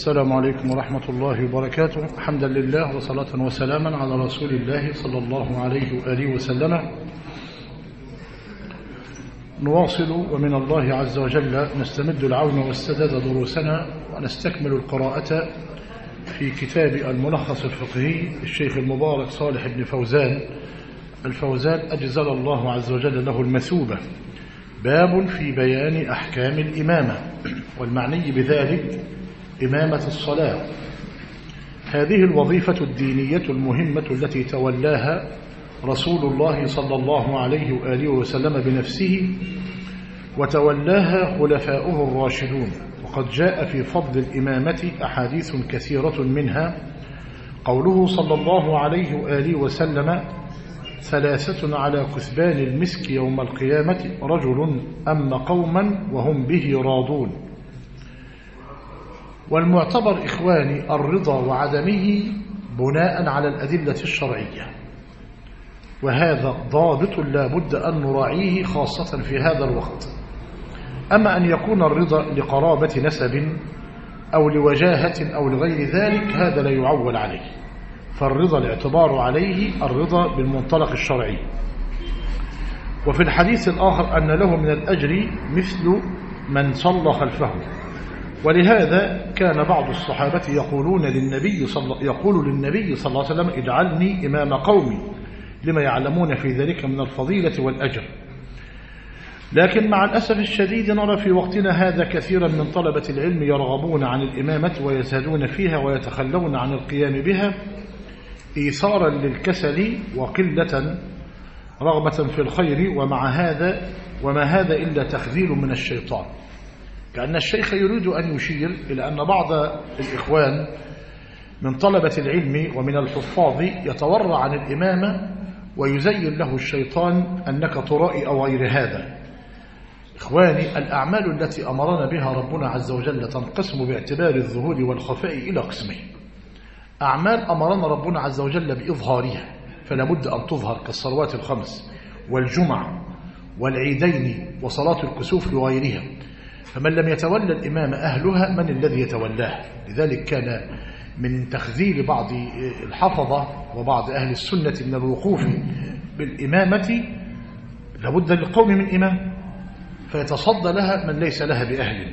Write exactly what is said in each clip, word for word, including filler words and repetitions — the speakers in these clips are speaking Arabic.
السلام عليكم ورحمة الله وبركاته. حمدا لله وصلاة وسلاما على رسول الله صلى الله عليه وآله وسلم. نواصل ومن الله عز وجل نستمد العون والسداد دروسنا ونستكمل القراءة في كتاب الملخص الفقهي الشيخ المبارك صالح بن فوزان الفوزان أجزل الله عز وجل له المثوبة. باب في بيان أحكام الإمامة، والمعني بذلك إمامة الصلاة. هذه الوظيفة الدينية المهمة التي تولاها رسول الله صلى الله عليه وآله وسلم بنفسه، وتولاها خلفاؤه الراشدون. وقد جاء في فضل الإمامة أحاديث كثيرة، منها قوله صلى الله عليه وآله وسلم: ثلاثة على كثبان المسك يوم القيامة، رجل أم قوما وهم به راضون. والمعتبر إخواني الرضا وعدمه بناء على الأدلة الشرعية، وهذا ضابط لا بد أن نراعيه خاصة في هذا الوقت. أما أن يكون الرضا لقرابة نسب أو لوجاهة أو لغير ذلك، هذا لا يعول عليه، فالرضا الاعتبار عليه الرضا بالمنطلق الشرعي. وفي الحديث الآخر أن له من الأجر مثل من صلى خلفه. ولهذا كان بعض الصحابة يقولون للنبي صلى يقول للنبي صلى الله عليه وسلم: اجعلني إمام قومي، لما يعلمون في ذلك من الفضيلة والأجر. لكن مع الأسف الشديد نرى في وقتنا هذا كثيرا من طلبة العلم يرغبون عن الإمامة ويزهدون فيها ويتخلون عن القيام بها إيثارا للكسل وقلة رغبة في الخير، ومع هذا وما هذا إلا تخذيل من الشيطان. كأن الشيخ يريد أن يشير إلى أن بعض الإخوان من طلبة العلم ومن الحفاظ يتورع عن الإمامة ويزين له الشيطان أنك ترائي أو غير هذا. إخواني، الأعمال التي أمرنا بها ربنا عز وجل تنقسم باعتبار الظهور والخفاء إلى قسمين. أعمال أمرنا ربنا عز وجل بإظهارها فلا بد أن تظهر، كالصلوات الخمس والجمعة والعيدين وصلاة الكسوف وغيرها، فمن لم يتولى الإمام أهلها من الذي يتولاها؟ لذلك كان من تخذيل بعض الحفظة وبعض أهل السنة من الوقوف بالإمامة لابد للقوم من إمام فيتصدى لها من ليس لها بأهل،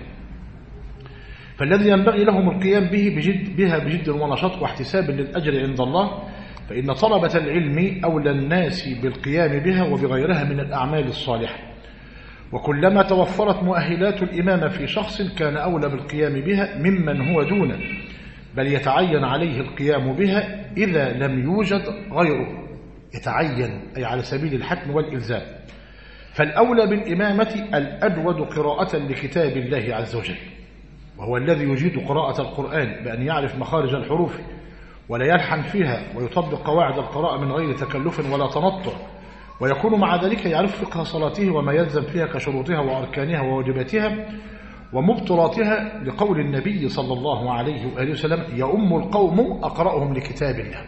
فالذي ينبغي لهم القيام به بجد بها بجد ونشاط واحتساب للأجر عند الله. فإن طلبة العلم أولى الناس بالقيام بها وبغيرها من الأعمال الصالحة، وكلما توفرت مؤهلات الإمامة في شخص كان أولى بالقيام بها ممن هو دونه، بل يتعين عليه القيام بها إذا لم يوجد غيره، يتعين أي على سبيل الحتم والإلزام. فالأولى بالإمامة الأجود قراءة لكتاب الله عز وجل، وهو الذي يجيد قراءة القرآن بأن يعرف مخارج الحروف ولا يلحن فيها، ويطبق قواعد القراءة من غير تكلف ولا تنطع، ويكون مع ذلك يعرف فقه صلاته وما يلزم فيها كشروطها وأركانها وواجباتها ومبطلاتها، لقول النبي صلى الله عليه وآله وسلم: يؤم القوم أقرأهم لكتاب الله.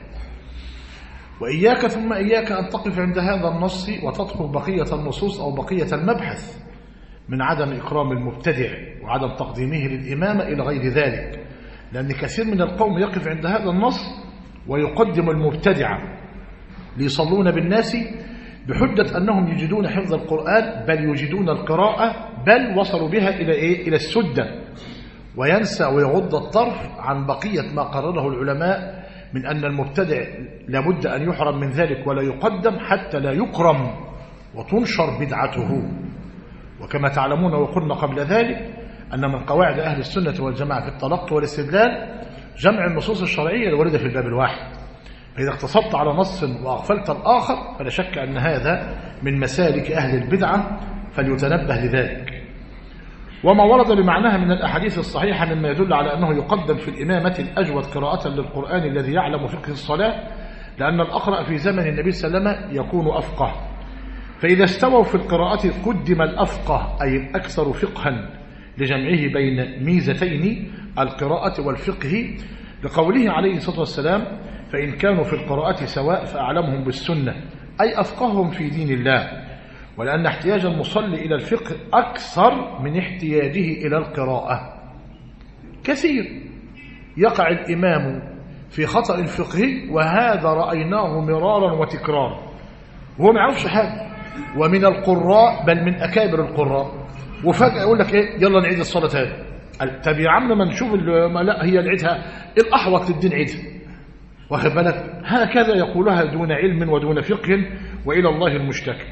وإياك ثم إياك أن تقف عند هذا النص وتطلب بقية النصوص أو بقية المبحث من عدم إكرام المبتدع وعدم تقديمه للإمامة إلى غير ذلك، لأن كثير من القوم يقف عند هذا النص ويقدم المبتدع ليصلون بالناس بحجة أنهم يجدون حفظ القرآن، بل يجدون القراءة، بل وصلوا بها إلى إيه؟ إلى السدة، وينسى ويغض الطرف عن بقية ما قرره العلماء من أن المبتدع لابد أن يحرم من ذلك ولا يقدم حتى لا يكرم وتنشر بدعته. وكما تعلمون وقلنا قبل ذلك أن من قواعد أهل السنة والجماعة في التلقي والاستدلال جمع النصوص الشرعية الواردة في الباب الواحد، فإذا اقتصرت على نص وأغفلت الآخر فلا شك أن هذا من مسالك أهل البدعة، فليتنبه لذلك. وما ورد بمعناها من الأحاديث الصحيحة مما يدل على أنه يقدم في الإمامة الأجود قراءة للقرآن الذي يعلم فقه الصلاة، لأن الأقرأ في زمن النبي صلى الله عليه وسلم يكون أفقه، فإذا استووا في القراءة قدم الأفقه أي الأكثر فقها لجمعه بين ميزتين القراءة والفقه، لقوله عليه الصلاة والسلام: فإن كانوا في القراءة سواء فأعلمهم بالسنة، أي أفقههم في دين الله. ولأن احتياج المصلي إلى الفقه أكثر من احتياجه إلى القراءة كثير. يقع الإمام في خطأ فقهي، وهذا رأيناه مرارا وتكرارا وهو ما يعرفش حاجة، ومن القراء بل من أكابر القراء، وفجأة يقول لك إيه يلا نعيد الصلاة تاني. طب يا عم ما نشوف ما لا هي نعيدها الأحوط للدين عيدها، واخد بالك؟ هكذا يقولها دون علم ودون فقه، وإلى الله المشتكى.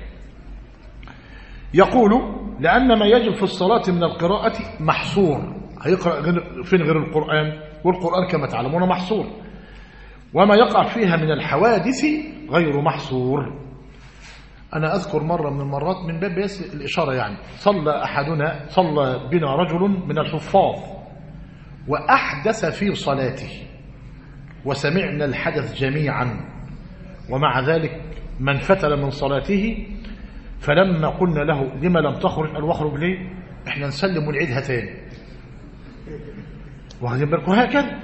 يقول لأن ما يجب في الصلاة من القراءة محصور، هيقرأ غير فين غير القرآن، والقرآن كما تعلمون محصور، وما يقع فيها من الحوادث غير محصور. أنا أذكر مرة من المرات من باب بس الإشارة، يعني صلى أحدنا صلى بنا رجل من الحفاظ وأحدث في صلاته وسمعنا الحدث جميعا، ومع ذلك من فتل من صلاته، فلما قلنا له لما لم تخرج قال واخرج ليه؟ احنا نسلم ونعيدها تاني، واخدين بالكم؟ هكذا.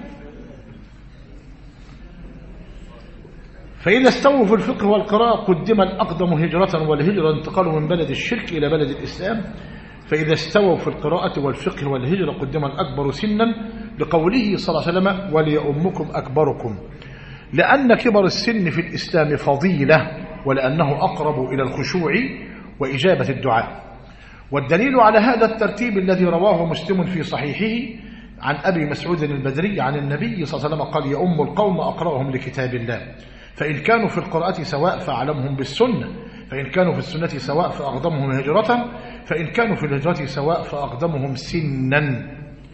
فإذا استووا في الفقه والقراءة قدم الأقدم هجرة، والهجرة انتقالوا من بلد الشرك إلى بلد الإسلام. فإذا استووا في القراءة والفقه والهجرة قدم الأكبر سنا، لقوله صلى الله عليه وسلم وليؤمكم أكبركم، لأن كبر السن في الإسلام فضيلة، ولأنه أقرب إلى الخشوع وإجابة الدعاء. والدليل على هذا الترتيب الذي رواه مسلم في صحيحه عن أبي مسعود البدري عن النبي صلى الله عليه وسلم قال يؤم القوم أقرأهم لكتاب الله، فإن كانوا في القراءة سواء فأعلمهم بالسنة، فإن كانوا في السنة سواء فأقدمهم هجرة، فإن كانوا في الهجرة سواء فأقدمهم سنا.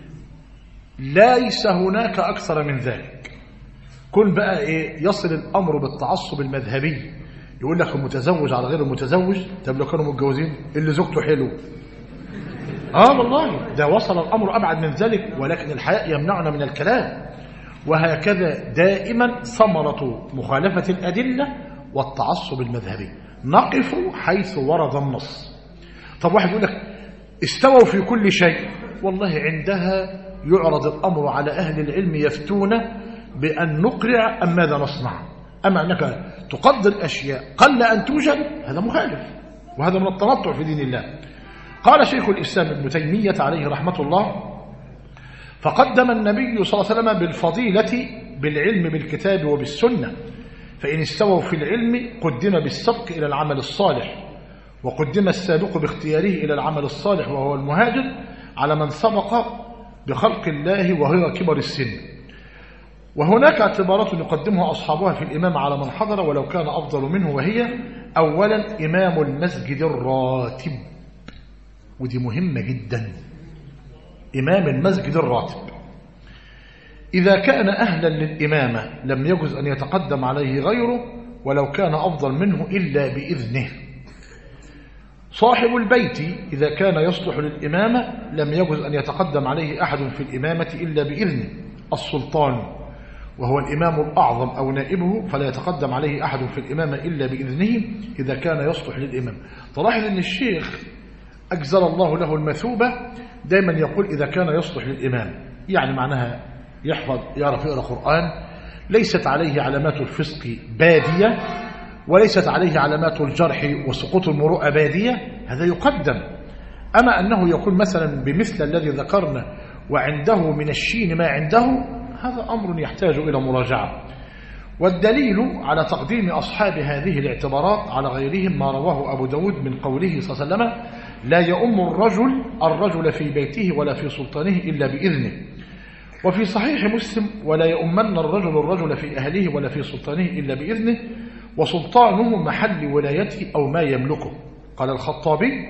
ليس هناك أكثر من ذلك. كن بقى إيه يصل الأمر بالتعصب المذهبي، يقول لك المتزوج على غير المتزوج، طب لو كانوا متجوزين اللي زوجته حلو. آه والله ده وصل الأمر أبعد من ذلك، ولكن الحياء يمنعنا من الكلام. وهكذا دائما ثمرة مخالفة الأدلة والتعصب المذهبي، نقف حيث ورد النص. طب واحد يقول لك استووا في كل شيء، والله عندها يعرض الأمر على أهل العلم يفتون بأن نقرع أم ماذا نصنع. أما أنك تقدر أشياء قل أن توجد، هذا مخالف، وهذا من التنطع في دين الله. قال شيخ الإسلام ابن تيمية عليه رحمة الله فقدم النبي صلى الله عليه وسلم بالفضيلة بالعلم بالكتاب وبالسنة، فإن استووا في العلم قدم بالسبق إلى العمل الصالح، وقدم السابق باختياره إلى العمل الصالح وهو المهاجر على من سبق بخلق الله وهو كبر السن. وهناك اعتبارات يقدمها أصحابها في الإمام على من حضر ولو كان أفضل منه، وهي أولا إمام المسجد الراتب، ودي مهمة جدا، إمام المسجد الراتب إذا كان أهلا للإمامة لم يجوز أن يتقدم عليه غيره ولو كان أفضل منه إلا بإذنه. صاحب البيت إذا كان يصلح للإمامة لم يجوز أن يتقدم عليه أحد في الإمامة إلا بإذنه. السلطان وهو الإمام الأعظم أو نائبه فلا يتقدم عليه أحد في الإمامة إلا بإذنه إذا كان يصلح للإمام. تلاحظ أن الشيخ أجزل الله له المثوبة دائما يقول إذا كان يصلح للإمام، يعني معناها يحفظ يعرف يقرأ قرآن، ليست عليه علامات الفسق بادية، وليست عليه علامات الجرح وسقوط المروءة بادية، هذا يقدم. أما أنه يكون مثلا بمثل الذي ذكرنا وعنده من الشين ما عنده، هذا أمر يحتاج إلى مراجعة. والدليل على تقديم أصحاب هذه الاعتبارات على غيرهم ما رواه أبو داود من قوله صلى الله عليه وسلم لا يؤم الرجل الرجل في بيته ولا في سلطانه إلا بإذنه. وفي صحيح مسلم ولا يؤمن الرجل الرجل في أهله ولا في سلطانه إلا بإذنه، وسلطانه محل ولايته أو ما يملكه. قال الخطابي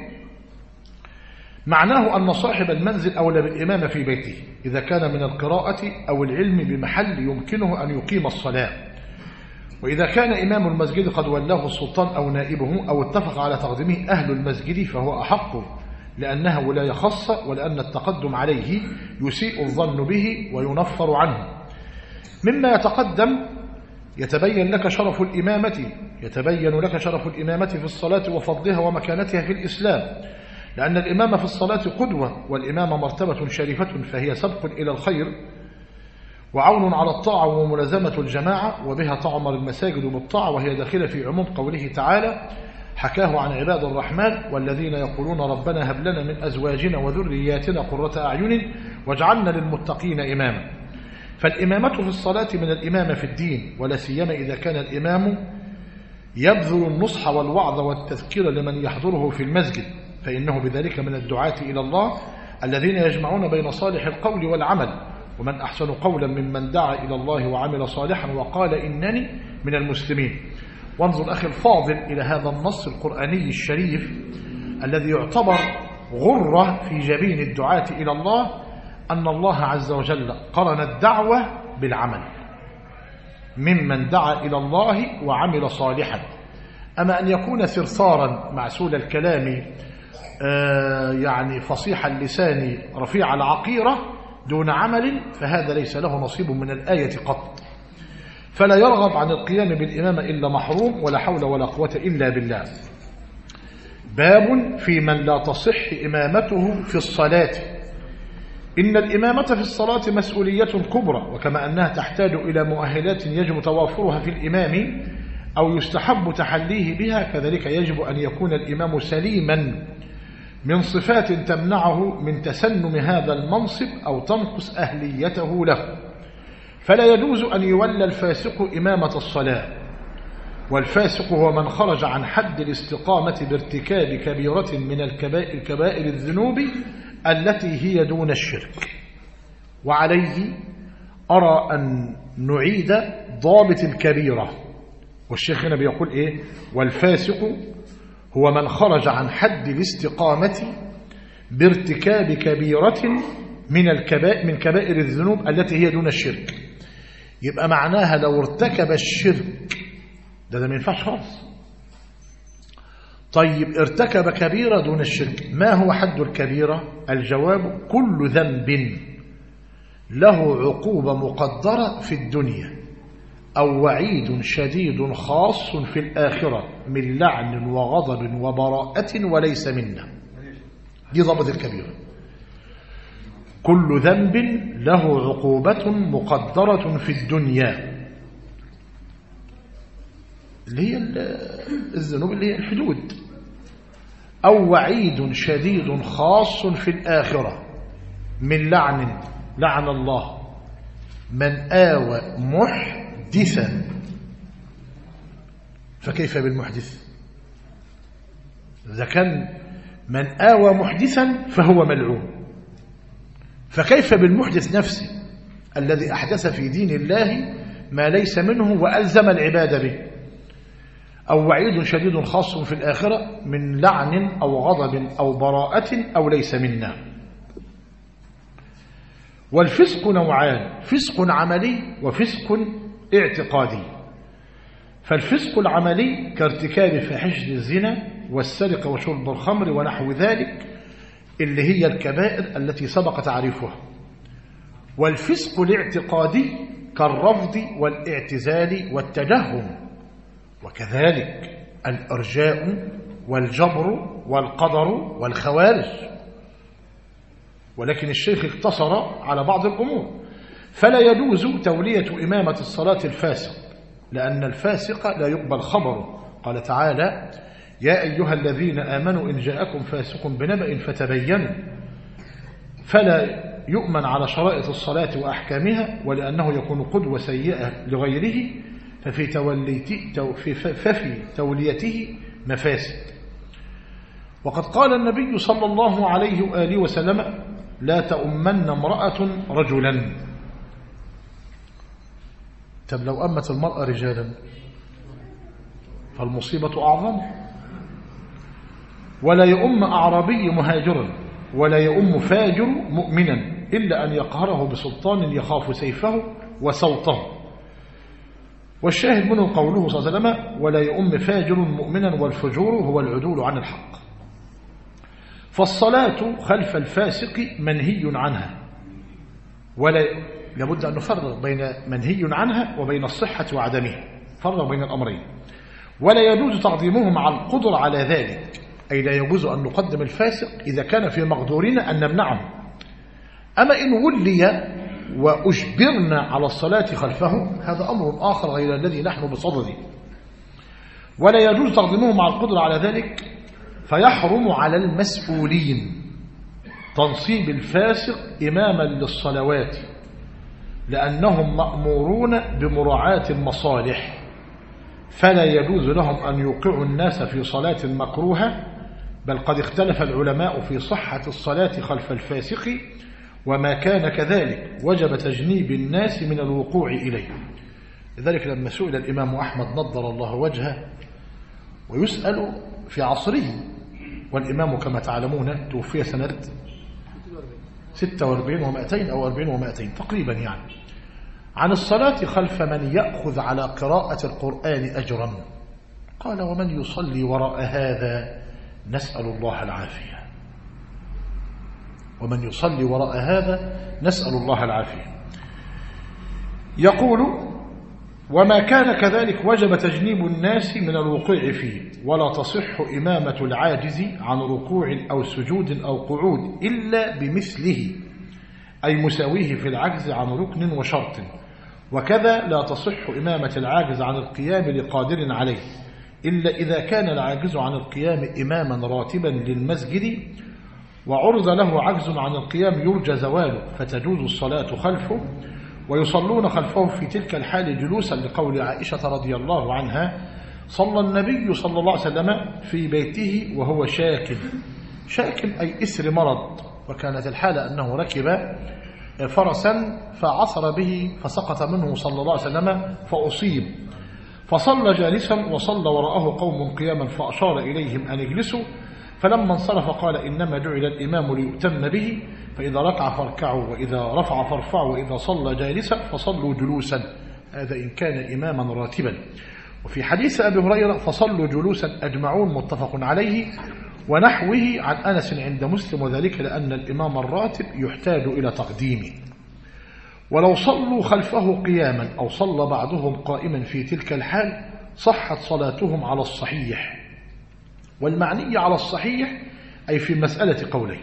معناه أن صاحب المنزل أولى بالإمامة في بيته إذا كان من القراءة أو العلم بمحل يمكنه أن يقيم الصلاة، وإذا كان إمام المسجد قد ولاه السلطان أو نائبه أو اتفق على تقديمه أهل المسجد فهو أحق، لأنها ولاية خاصة، ولأن التقدم عليه يسيء الظن به وينفر عنه. مما يتقدم يتبين لك شرف الإمامة يتبين لك شرف الإمامة في الصلاة وفضلها ومكانتها في الإسلام، لأن الإمامة في الصلاة قدوة، والإمامة مرتبة شريفة فهي سبق إلى الخير وعون على الطاعة وملازمة الجماعة، وبها تعمر المساجد بالطاعة، وهي داخلة في عموم قوله تعالى حكاه عن عباد الرحمن والذين يقولون ربنا هب لنا من أزواجنا وذرياتنا قرة أعين واجعلنا للمتقين إماما. فالإمامة في الصلاة من الإمامة في الدين، ولا سيما إذا كان الإمام يبذل النصح والوعظ والتذكير لمن يحضره في المسجد، فإنه بذلك من الدعاة إلى الله الذين يجمعون بين صالح القول والعمل. ومن أحسن قولا ممن دعا إلى الله وعمل صالحا وقال إنني من المسلمين. وانظر أخي الفاضل إلى هذا النص القرآني الشريف الذي يعتبر غرة في جبين الدعاة إلى الله، أن الله عز وجل قرن الدعوة بالعمل، ممن دعا إلى الله وعمل صالحا. أما أن يكون ثرثارا معسول الكلام آه يعني فصيح اللسان رفيع العقيرة دون عمل، فهذا ليس له نصيب من الآية قط، فلا يرغب عن القيام بالإمامة إلا محروم، ولا حول ولا قوة إلا بالله. باب في من لا تصح إمامته في الصلاة. إن الإمامة في الصلاة مسؤولية كبرى، وكما أنها تحتاج إلى مؤهلات يجب توافرها في الإمام أو يستحب تحليه بها، كذلك يجب أن يكون الإمام سليما من صفات تمنعه من تسنم هذا المنصب أو تنقص أهليته له. فلا يجوز أن يولى الفاسق إمامة الصلاة، والفاسق هو من خرج عن حد الاستقامة بارتكاب كبيرة من الكبائر, كبائر الذنوب التي هي دون الشرك. وعليه أرى أن نعيد ضابط الكبيرة، والشيخ هنا بيقول إيه؟ والفاسق هو من خرج عن حد الاستقامة بارتكاب كبيرة من الكبائر من كبائر الذنوب التي هي دون الشرك. يبقى معناها لو ارتكب الشرك ده ده ما ينفعش خالص. طيب ارتكب كبيرة دون الشرك، ما هو حد الكبيرة؟ الجواب كل ذنب له عقوبة مقدرة في الدنيا أو وعيد شديد خاص في الآخرة من لعن وغضب وبراءة وليس منا. دي ضبط الكبيرة. كل ذنب له عقوبة مقدرة في الدنيا، اللي هي الذنوب اللي هي الحدود، أو وعيد شديد خاص في الآخرة من لعن، لعن الله من آوى محدثا. فكيف بالمحدث؟ إذا كان من آوى محدثا فهو ملعون، فكيف بالمحدث نفسه الذي أحدث في دين الله ما ليس منه وألزم العباد به؟ أو وعيد شديد خاص في الآخرة من لعن أو غضب أو براءة أو ليس منا. والفسق نوعان: فسق عملي وفسق اعتقادي. فالفسق العملي كارتكاب فاحشة الزنا والسرقة وشرب الخمر ونحو ذلك، اللي هي الكبائر التي سبق تعريفها. والفسق الاعتقادي كالرفض والاعتزال والتجهم، وكذلك الإرجاء والجبر والقدر والخوارج. ولكن الشيخ اقتصر على بعض الأمور. فلا يجوز تولية إمامة الصلاة الفاسق، لأن الفاسق لا يقبل خبره. قال تعالى: يا أيها الذين آمنوا إن جاءكم فاسق بنبأ فتبينوا. فلا يؤمن على شرائط الصلاة وأحكامها، ولأنه يكون قدوة سيئة لغيره، ففي ففي توليته مفاسد. وقد قال النبي صلى الله عليه وآله وسلم: لا تؤمن امرأة رجلا. طب لو أمت المرأة رجالا فالمصيبة أعظم. ولا يؤم أعرابي مهاجرا، ولا يؤم فاجر مؤمنا، إلا أن يقهره بسلطان يخاف سيفه وصوته. والشاهد منه قوله صلى الله عليه وسلم: ولا يؤم فاجر مؤمنا، والفجور هو العدول عن الحق. فالصلاة خلف الفاسق منهي عنها، ولا لابد أن نفرق بين منهي عنها وبين الصحة وعدمها، فرق بين الأمرين. ولا يجوز تقديمه مع القدر على ذلك، أي لا يجوز أن نقدم الفاسق إذا كان في مقدورنا أن نمنعه. أما إن ولي وأجبرنا على الصلاة خلفه هذا أمر آخر غير الذي نحن بصدده. ولا يجوز تقديمه مع القدرة على ذلك، فيحرم على المسؤولين تنصيب الفاسق إماما للصلوات، لأنهم مأمورون بمراعاة المصالح، فلا يجوز لهم أن يوقعوا الناس في صلاة مكروهة، بل قد اختلف العلماء في صحة الصلاة خلف الفاسق، وما كان كذلك وجب تجنيب الناس من الوقوع إليه. لذلك لما سئل الإمام أحمد نضر الله وجهه ويسأل في عصره، والإمام كما تعلمون توفي سنة ستة وأربعين ومائتين أو أربعين ومائتين تقريبا يعني، عن الصلاة خلف من يأخذ على قراءة القرآن أجرا، قال: ومن يصلي وراء هذا نسأل الله العافية. ومن يصلي وراء هذا نسأل الله العافية. يقول: وما كان كذلك وجب تجنيب الناس من الوقوع فيه، ولا تصح إمامة العاجز عن ركوع أو سجود أو قعود إلا بمثله، أي مساويه في العجز عن ركن وشرط. وكذا لا تصح إمامة العاجز عن القيام لقادر عليه إلا إذا كان العاجز عن القيام إماما راتبا للمسجد وعرض له عجز عن القيام يرجى زواله، فتجوز الصلاة خلفه، ويصلون خلفه في تلك الحال جلوسا، لقول عائشة رضي الله عنها: صلى النبي صلى الله عليه وسلم في بيته وهو شاك. شاك أي إسر مرض، وكانت الحالة أنه ركب فرسا فعصر به فسقط منه صلى الله عليه وسلم فأصيب، فصلى جالسا وصلى وراءه قوم قياما فأشار إليهم أن يجلسوا، فلما انصرف قال: إنما جعل الإمام ليؤتم به، فإذا ركع فاركعوا، وإذا رفع فارفعوا، وإذا صلى جالسا فصلوا جلوسا، هذا إن كان إماما راتبا. وفي حديث أبي هريرة: فصلوا جلوسا أجمعون، متفق عليه، ونحوه عن أنس عند مسلم، وذلك لأن الإمام الراتب يحتاج إلى تقديمه. ولو صلوا خلفه قياما أو صلى بعضهم قائما في تلك الحال صحت صلاتهم على الصحيح. والمعني على الصحيح أي في مسألة قوله.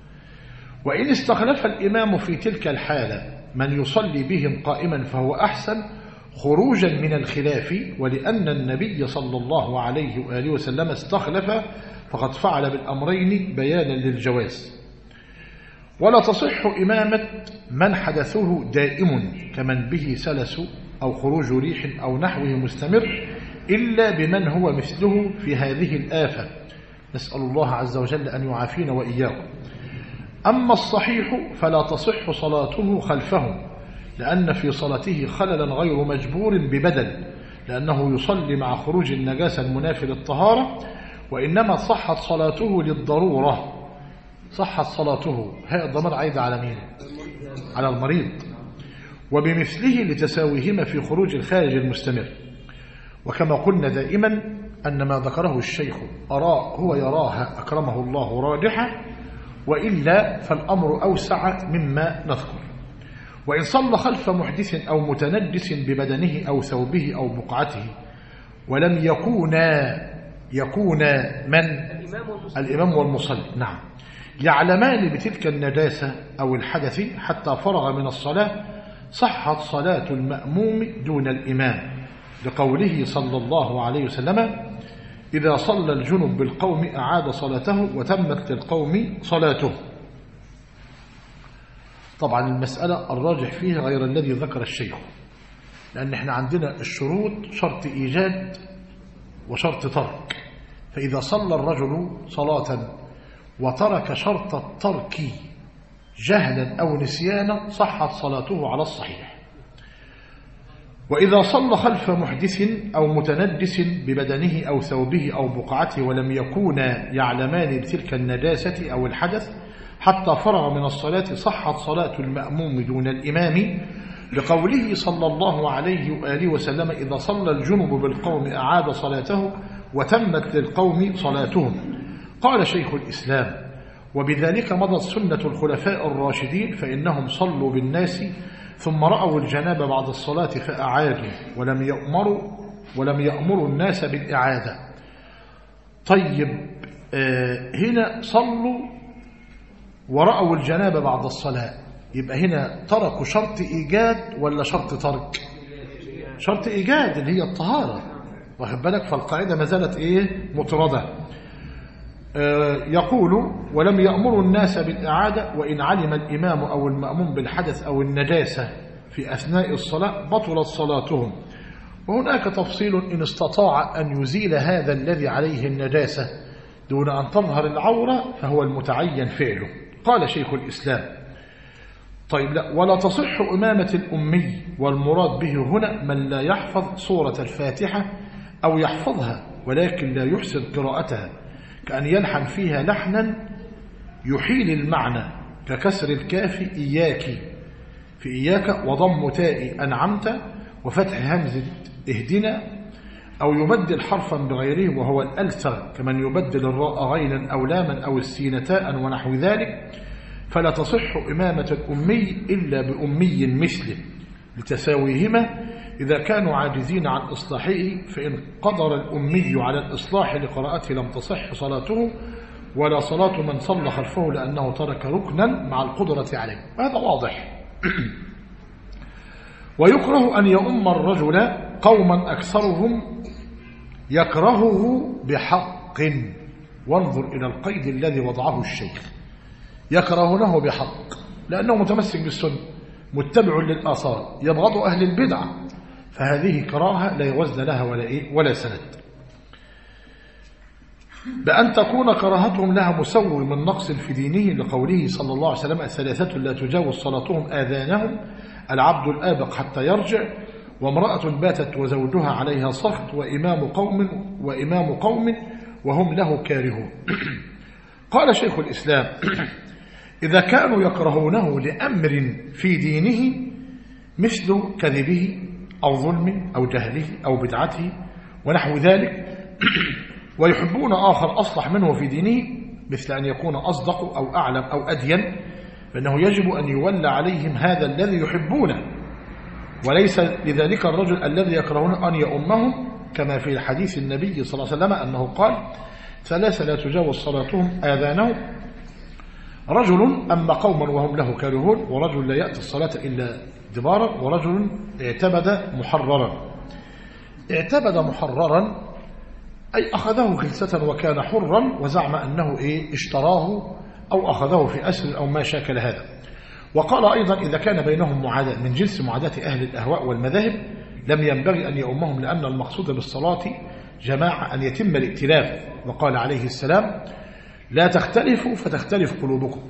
وإن استخلف الإمام في تلك الحالة من يصلي بهم قائما فهو أحسن، خروجا من الخلاف، ولأن النبي صلى الله عليه وآله وسلم استخلف، فقد فعل بالأمرين بيانا للجواز. ولا تصح إمامة من حدثه دائم كمن به سلس أو خروج ريح أو نحوه مستمر، إلا بمن هو مثله في هذه الآفة، نسأل الله عز وجل أن يعافينا وإياكم. أما الصحيح فلا تصح صلاته خلفه، لأن في صلاته خللا غير مجبور ببدل، لأنه يصلي مع خروج النجاسة المنافي للطهارة، وإنما صحت صلاته للضرورة. صحت صلاته، هي الضمير عايد على مين؟ على المريض. وبمثله لتساويهما في خروج الخارج المستمر. وكما قلنا دائما أن ما ذكره الشيخ أراء هو يراها أكرمه الله راجحة، وإلا فالأمر أوسع مما نذكر. وإن صلى خلف محدث أو متنجس ببدنه أو ثوبه أو بقعته ولم يكونا يكونا من الإمام والمصلي، نعم، يعلمان بتلك النجاسة أو الحدث حتى فرغ من الصلاة، صحت صلاة المأموم دون الإمام، لقوله صلى الله عليه وسلم: إذا صلى الجنب بالقوم أعاد صلاته وتمت للقوم صلاته. طبعا المسألة الراجح فيها غير الذي ذكر الشيخ، لأن احنا عندنا الشروط شرط إيجاد وشرط ترك. فإذا صلى الرجل صلاة وترك شرط الترك جهلا أو نسيانا صحت صلاته على الصحيح. وإذا صلى خلف محدث أو متنجس ببدنه أو ثوبه أو بقعته ولم يكونا يعلمان بتلك النجاسة أو الحدث حتى فرغ من الصلاة صحت صلاة المأموم دون الإمام، لقوله صلى الله عليه وآله وسلم: إذا صلى الجنب بالقوم أعاد صلاته وتمت للقوم صلاتهم. قال شيخ الإسلام: وبذلك مضت سنة الخلفاء الراشدين، فإنهم صلوا بالناس ثم رأوا الجنابة بعد الصلاة فأعادوا، ولم يأمروا ولم يأمروا الناس بالإعادة. طيب، آه هنا صلوا ورأوا الجنابة بعد الصلاة، يبقى هنا تركوا شرط إيجاد ولا شرط ترك؟ شرط إيجاد اللي هي الطهارة، واخد بالك؟ فالقاعدة ما زالت إيه؟ مطردة. آه يقول: ولم يأمروا الناس بالإعادة، وإن علم الإمام أو المأموم بالحدث أو النجاسة في أثناء الصلاة بطلت صلاتهم. وهناك تفصيل: إن استطاع أن يزيل هذا الذي عليه النجاسة دون أن تظهر العورة فهو المتعين فعله. قال شيخ الإسلام: طيب لا، ولا تصح إمامة الأمي، والمراد به هنا من لا يحفظ سورة الفاتحة أو يحفظها ولكن لا يحسن قراءتها، كأن يلحن فيها لحنا يحيل المعنى ككسر الكاف إياك في إياك وضم تاء أنعمت وفتح همزة اهدنا، أو يبدل حرفا بغيره وهو الألسغ كمن يبدل الراء غينا أو لاما أو السين تاء ونحو ذلك. فلا تصح إمامة الأمي إلا بأمي مثله لتساويهما إذا كانوا عاجزين عن إصلاحه، فإن قدر الأمي على الإصلاح لقراءته لم تصح صلاته ولا صلاة من صلى خلفه لأنه ترك ركنا مع القدرة عليه. هذا واضح. ويكره أن يؤم الرجل قوما أكثرهم يكرهه بحق، وانظر إلى القيد الذي وضعه الشيخ، يكرهونه بحق لأنه متمسك بالسنة متبع للآثار يبغض أهل البدع، فهذه كراهة لا وزن لها ولا إيه ولا سند. بأن تكون كراهتهم لها مسوي من نقص في دينه لقوله صلى الله عليه وسلم: ثلاثة لا تجاوز صلاتهم آذانهم، العبد الآبق حتى يرجع، وامرأة باتت وزوجها عليها سخط، وإمام قوم وإمام قوم وهم له كارهون. قال شيخ الإسلام: إذا كانوا يكرهونه لأمر في دينه مثل كذبه أو ظلمه أو جهله أو بدعته ونحو ذلك، ويحبون آخر أصلح منه في دينه مثل أن يكون أصدق أو أعلم أو أدين، فإنه يجب أن يولى عليهم هذا الذي يحبونه، وليس لذلك الرجل الذي يكرهونه أن يؤمهم، كما في حديث النبي صلى الله عليه وسلم أنه قال: ثلاثة لا تجاوز صلاتهم آذانهم، رجل أما قوما وهم له كارهون، ورجل لا يأتي الصلاة إلا دبارا، ورجل اعتبد محررا. اعتبد محررا أي أخذه خلسة وكان حرا وزعم أنه إيه اشتراه أو أخذه في أسر أو ما شاكل هذا. وقال أيضا: إذا كان بينهم معاداة من جنس معاداة أهل الأهواء والمذاهب لم ينبغي أن يؤمهم، لأن المقصود بالصلاة جماعة أن يتم الائتلاف. وقال عليه السلام: لا تختلفوا فتختلف قلوبكم.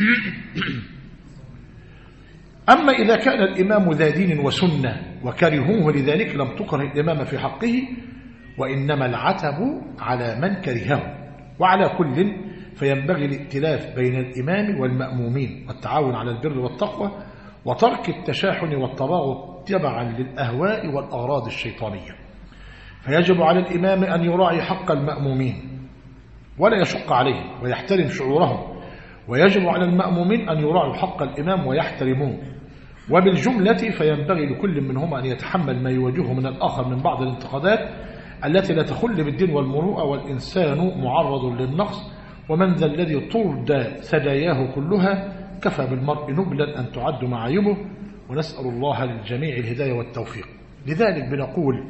أما إذا كان الإمام ذا دين وسنة وكرهوه لذلك لم تكره الإمام في حقه، وإنما العتب على من كرهه. وعلى كل فينبغي الائتلاف بين الإمام والمأمومين والتعاون على البر والتقوى وترك التشاحن والتباغض تبعا للأهواء والأغراض الشيطانية. فيجب على الإمام أن يراعي حق المأمومين ولا يشق عليهم ويحترم شعورهم، ويجب على المأمومين أن يراعوا حق الإمام ويحترموه. وبالجملة فينبغي لكل منهم أن يتحمل ما يواجهه من الآخر من بعض الانتقادات التي لا تخل بالدين والمروءة، والإنسان معرض للنقص، ومن ذا الذي طرد سجاياه كلها كفى بالمرء نبلا أن تعد معايبه. ونسأل الله للجميع الهداية والتوفيق. لذلك بنقول: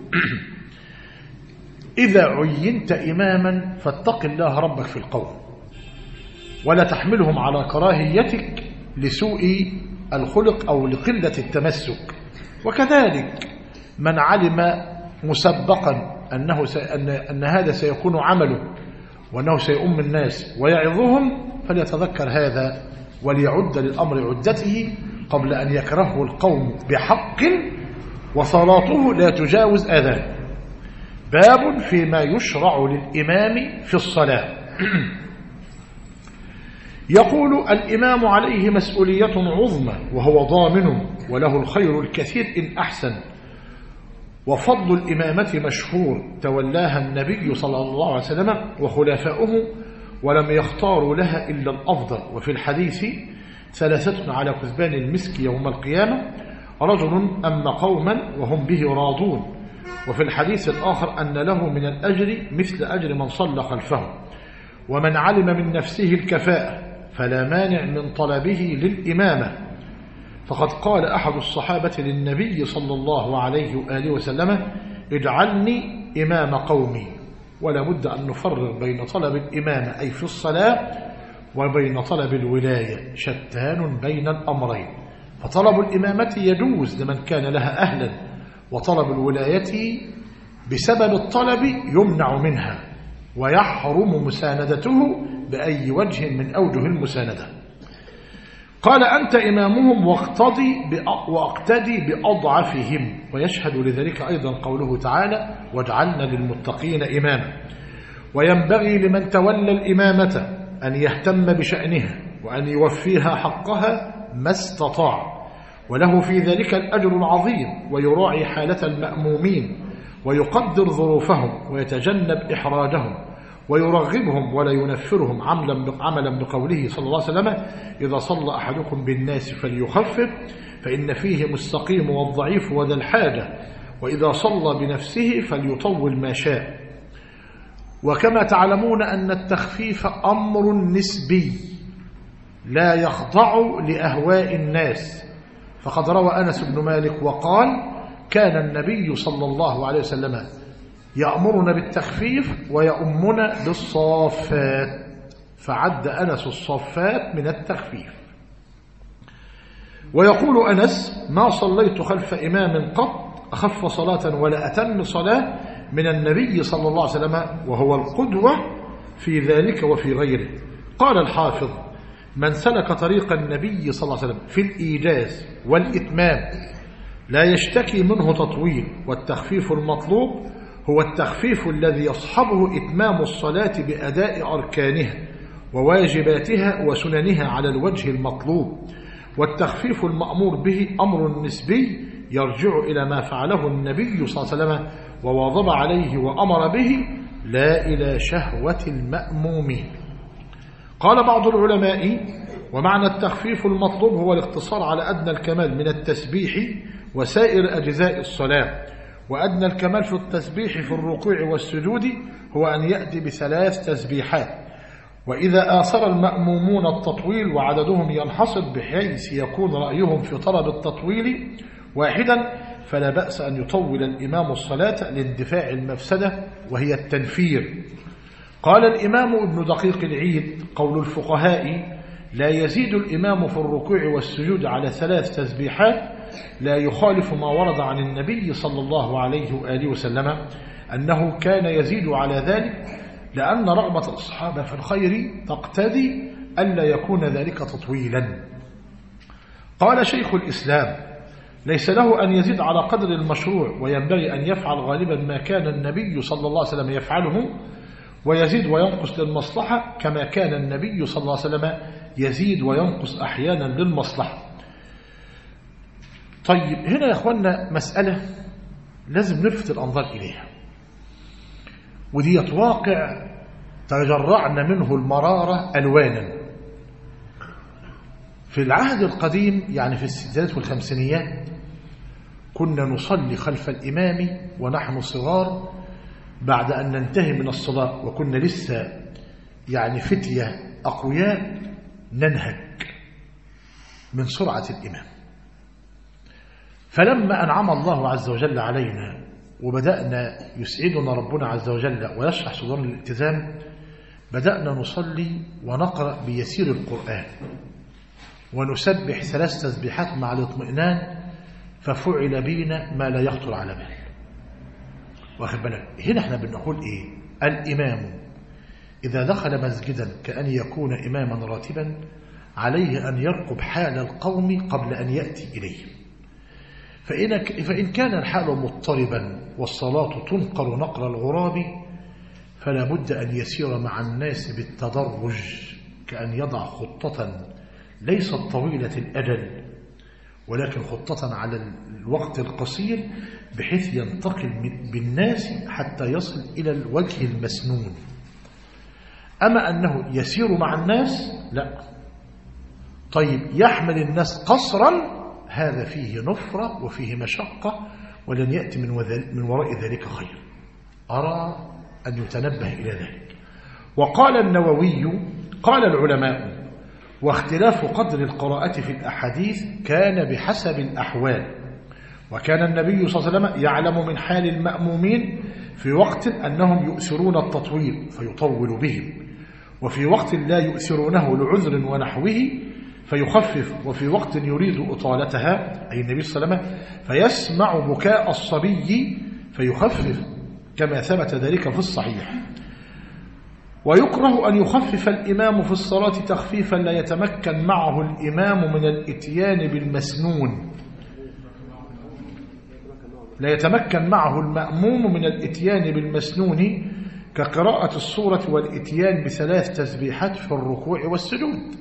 إذا عينت إماما فاتق الله ربك في القول، ولا تحملهم على كراهيتك لسوء الخلق أو لقلة التمسك. وكذلك من علم مسبقا أنه سي... أن... أن هذا سيكون عمله وأنه سيؤم الناس ويعظهم فليتذكر هذا وليعد للأمر عدته قبل أن يكرهه القوم بحق وصلاته لا تجاوز آذان. باب فيما يشرع للإمام في الصلاة. يقول: الإمام عليه مسؤولية عظمى وهو ضامن وله الخير الكثير إن أحسن، وفضل الإمامة مشهور تولاها النبي صلى الله عليه وسلم وخلفاؤه ولم يختاروا لها إلا الأفضل. وفي الحديث: ثلاثة على كثبان المسك يوم القيامة، رجل أما قوما وهم به راضون. وفي الحديث الآخر أن له من الأجر مثل أجر من صلى خلفه. ومن علم من نفسه الكفاءة فلا مانع من طلبه للإمامة، فقد قال أحد الصحابة للنبي صلى الله عليه وآله وسلم: اجعلني إمام قومي. ولا بد أن نفرق بين طلب الإمامة أي في الصلاة وبين طلب الولاية، شتان بين الأمرين. فطلب الإمامة يجوز لمن كان لها أهلا، وطلب الولاية بسبب الطلب يمنع منها ويحرم مساندته بأي وجه من أوجه المساندة. قال أنت إمامهم واقتدي واقتدي بأضعفهم، ويشهد لذلك أيضا قوله تعالى واجعلنا للمتقين إماما. وينبغي لمن تولى الإمامة أن يهتم بشأنها وأن يوفيها حقها ما استطاع، وله في ذلك الأجر العظيم، ويراعي حالة المأمومين ويقدر ظروفهم ويتجنب إحراجهم ويرغبهم ولا ينفرهم عملا بقوله صلى الله عليه وسلم إذا صلى أحدكم بالناس فليخفف فإن فيه مستقيم والضعيف وذا الحاجة، وإذا صلى بنفسه فليطول ما شاء. وكما تعلمون أن التخفيف أمر نسبي لا يخضع لأهواء الناس، فقد روى أنس بن مالك وقال كان النبي صلى الله عليه وسلم يأمرنا بالتخفيف ويؤمنا بالصافات، فعد أنس الصافات من التخفيف. ويقول أنس ما صليت خلف إمام قط أخف صلاة ولا أتم صلاة من النبي صلى الله عليه وسلم، وهو القدوة في ذلك وفي غيره. قال الحافظ من سلك طريق النبي صلى الله عليه وسلم في الإيجاز والإتمام لا يشتكي منه تطويل، والتخفيف المطلوب هو التخفيف الذي يصحبه إتمام الصلاة بأداء أركانها وواجباتها وسننها على الوجه المطلوب. والتخفيف المأمور به أمر نسبي يرجع إلى ما فعله النبي صلى الله عليه وسلم وواظب عليه وأمر به، لا إلى شهوة المأمومين. قال بعض العلماء ومعنى التخفيف المطلوب هو الاقتصار على أدنى الكمال من التسبيح وسائر أجزاء الصلاة، وأدنى الكمال في التسبيح في الركوع والسجود هو أن يأتي بثلاث تسبيحات. وإذا آثر المأمومون التطويل وعددهم ينحصر بحيث يكون رأيهم في طلب التطويل واحدا فلا بأس أن يطول الإمام الصلاة لاندفاع المفسدة وهي التنفير. قال الإمام ابن دقيق العيد قول الفقهاء لا يزيد الإمام في الركوع والسجود على ثلاث تسبيحات لا يخالف ما ورد عن النبي صلى الله عليه وآله وسلم أنه كان يزيد على ذلك، لأن رغبة الصحابة في الخير تقتضي ألا يكون ذلك تطويلا. قال شيخ الإسلام ليس له أن يزيد على قدر المشروع، وينبغي أن يفعل غالبا ما كان النبي صلى الله عليه وسلم يفعله، ويزيد وينقص للمصلحة كما كان النبي صلى الله عليه وسلم يزيد وينقص أحيانا للمصلحة. طيب هنا يا أخوانا مسألة لازم نلفت الأنظار إليها، ودي واقع تجرعنا منه المرارة ألوانا. في العهد القديم يعني في الستينات والخمسينيات كنا نصلي خلف الإمام ونحن صغار بعد أن ننتهي من الصلاة، وكنا لسه يعني فتية أقوياء ننهج من سرعة الإمام. فلما أنعم الله عز وجل علينا وبدأنا يسعدنا ربنا عز وجل ويشرح صدورنا الالتزام، بدأنا نصلي ونقرأ بيسير القرآن ونسبح ثلاث تسبيحات مع الاطمئنان، ففعل بينا ما لا يخطر على بال. واخد بالك؟ هنا احنا بنقول ايه؟ الإمام إذا دخل مسجدا كأن يكون إماما راتبا عليه أن يرقب حال القوم قبل أن يأتي إليه، فإن, فإن كان الحال مضطربا والصلاة تنقر نقر الغراب فلا بد أن يسير مع الناس بالتدرج، كأن يضع خطة ليست طويلة الأجل ولكن خطة على الوقت القصير بحيث ينتقل بالناس حتى يصل إلى الوجه المسنون. أما أنه يسير مع الناس لا. طيب يحمل الناس قصرا، هذا فيه نفرة وفيه مشقة ولن يأتي من وراء ذلك خير. أرى أن يتنبه إلى ذلك. وقال النووي قال العلماء واختلاف قدر القراءة في الأحاديث كان بحسب الأحوال، وكان النبي صلى الله عليه وسلم يعلم من حال المأمومين في وقت أنهم يؤثرون التطويل فيطول بهم، وفي وقت لا يؤثرونه لعذر ونحوه فيخفف، وفي وقت يريد إطالتها أي النبي صلى الله عليه وسلم فيسمع بكاء الصبي فيخفف كما ثبت ذلك في الصحيح. ويكره أن يخفف الإمام في الصلاة تخفيفا لا يتمكن معه الإمام من الإتيان بالمسنون، لا يتمكن معه المأموم من الإتيان بالمسنون كقراءة السورة والإتيان بثلاث تسبيحات في الركوع والسجود.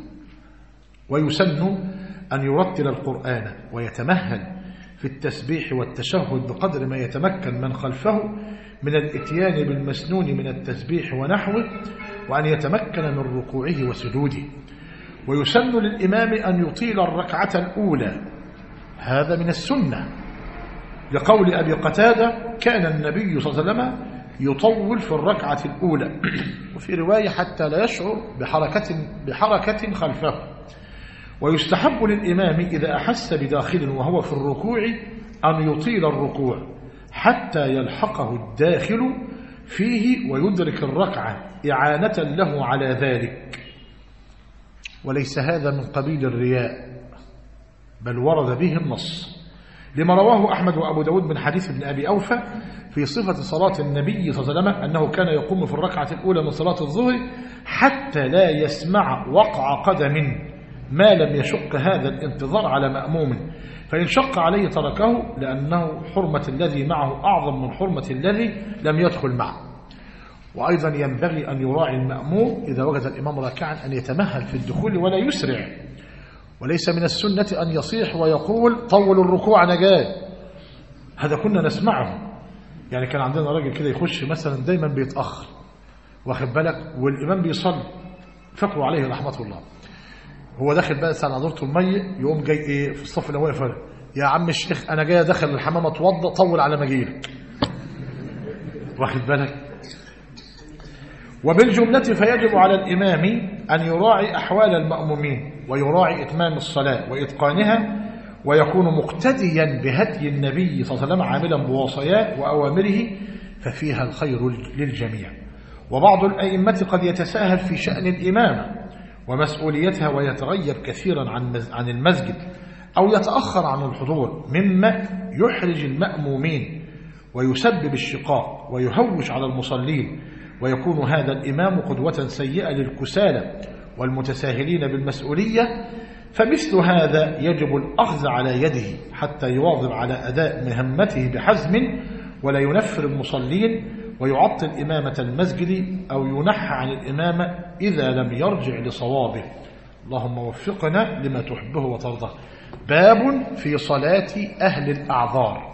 ويسن أن يرتل القرآن ويتمهل في التسبيح والتشهد بقدر ما يتمكن من خلفه من الإتيان بالمسنون من التسبيح ونحوه، وأن يتمكن من ركوعه وسجوده. ويسن للإمام أن يطيل الركعة الأولى، هذا من السنة، لقول أبي قتادة كان النبي صلى الله عليه وسلم يطول في الركعة الأولى، وفي رواية حتى لا يشعر بحركة, بحركة خلفه. ويستحب للإمام إذا أحس بداخل وهو في الركوع أن يطيل الركوع حتى يلحقه الداخل فيه ويدرك الركعة إعانة له على ذلك. وليس هذا من قبيل الرياء، بل ورد به النص، لما رواه أحمد وأبو داود من حديث ابن أبي أوفى في صفة صلاة النبي صلى الله عليه وسلم أنه كان يقوم في الركعة الأولى من صلاة الظهر حتى لا يسمع وقع قدم ما لم يشق هذا الانتظار على مأموم، فإن شق عليه تركه، لأنه حرمة الذي معه أعظم من حرمة الذي لم يدخل معه. وأيضا ينبغي أن يراعي المأموم إذا وجد الإمام راكعا أن يتمهل في الدخول ولا يسرع. وليس من السنة أن يصيح ويقول طول الركوع أنا جاي، هذا كنا نسمعه. يعني كان عندنا راجل كده يخش مثلا دايما بيتأخر، واخد بالك، والإمام بيصلي، فكروا عليه رحمة الله، هو داخل بقى على نظرته المية، يقوم جاي ايه في الصف الاول فرق، يا عم الشيخ انا جاي داخل الحمام اتوضى، طول على ما اجيلك، واخد بالك. وبالجملة فيجب على الإمام أن يراعي أحوال المأمومين ويراعي إتمام الصلاة وإتقانها، ويكون مقتديا بهدي النبي صلى الله عليه وسلم عاملا بوصاياه وأوامره، ففيها الخير للجميع. وبعض الأئمة قد يتساهل في شأن الإمامة ومسؤوليتها ويتغيب كثيرا عن المسجد أو يتأخر عن الحضور، مما يحرج المأمومين ويسبب الشقاق ويهوش على المصلين، ويكون هذا الإمام قدوة سيئة للكسالى والمتساهلين بالمسؤولية. فمثل هذا يجب الأخذ على يده حتى يواظب على أداء مهمته بحزم، ولا ينفر المصلين ويعطل إمامة المسجد أو ينحى عن الإمامة إذا لم يرجع لصوابه. اللهم وفقنا لما تحبه وترضاه. باب في صلاة أهل الأعذار.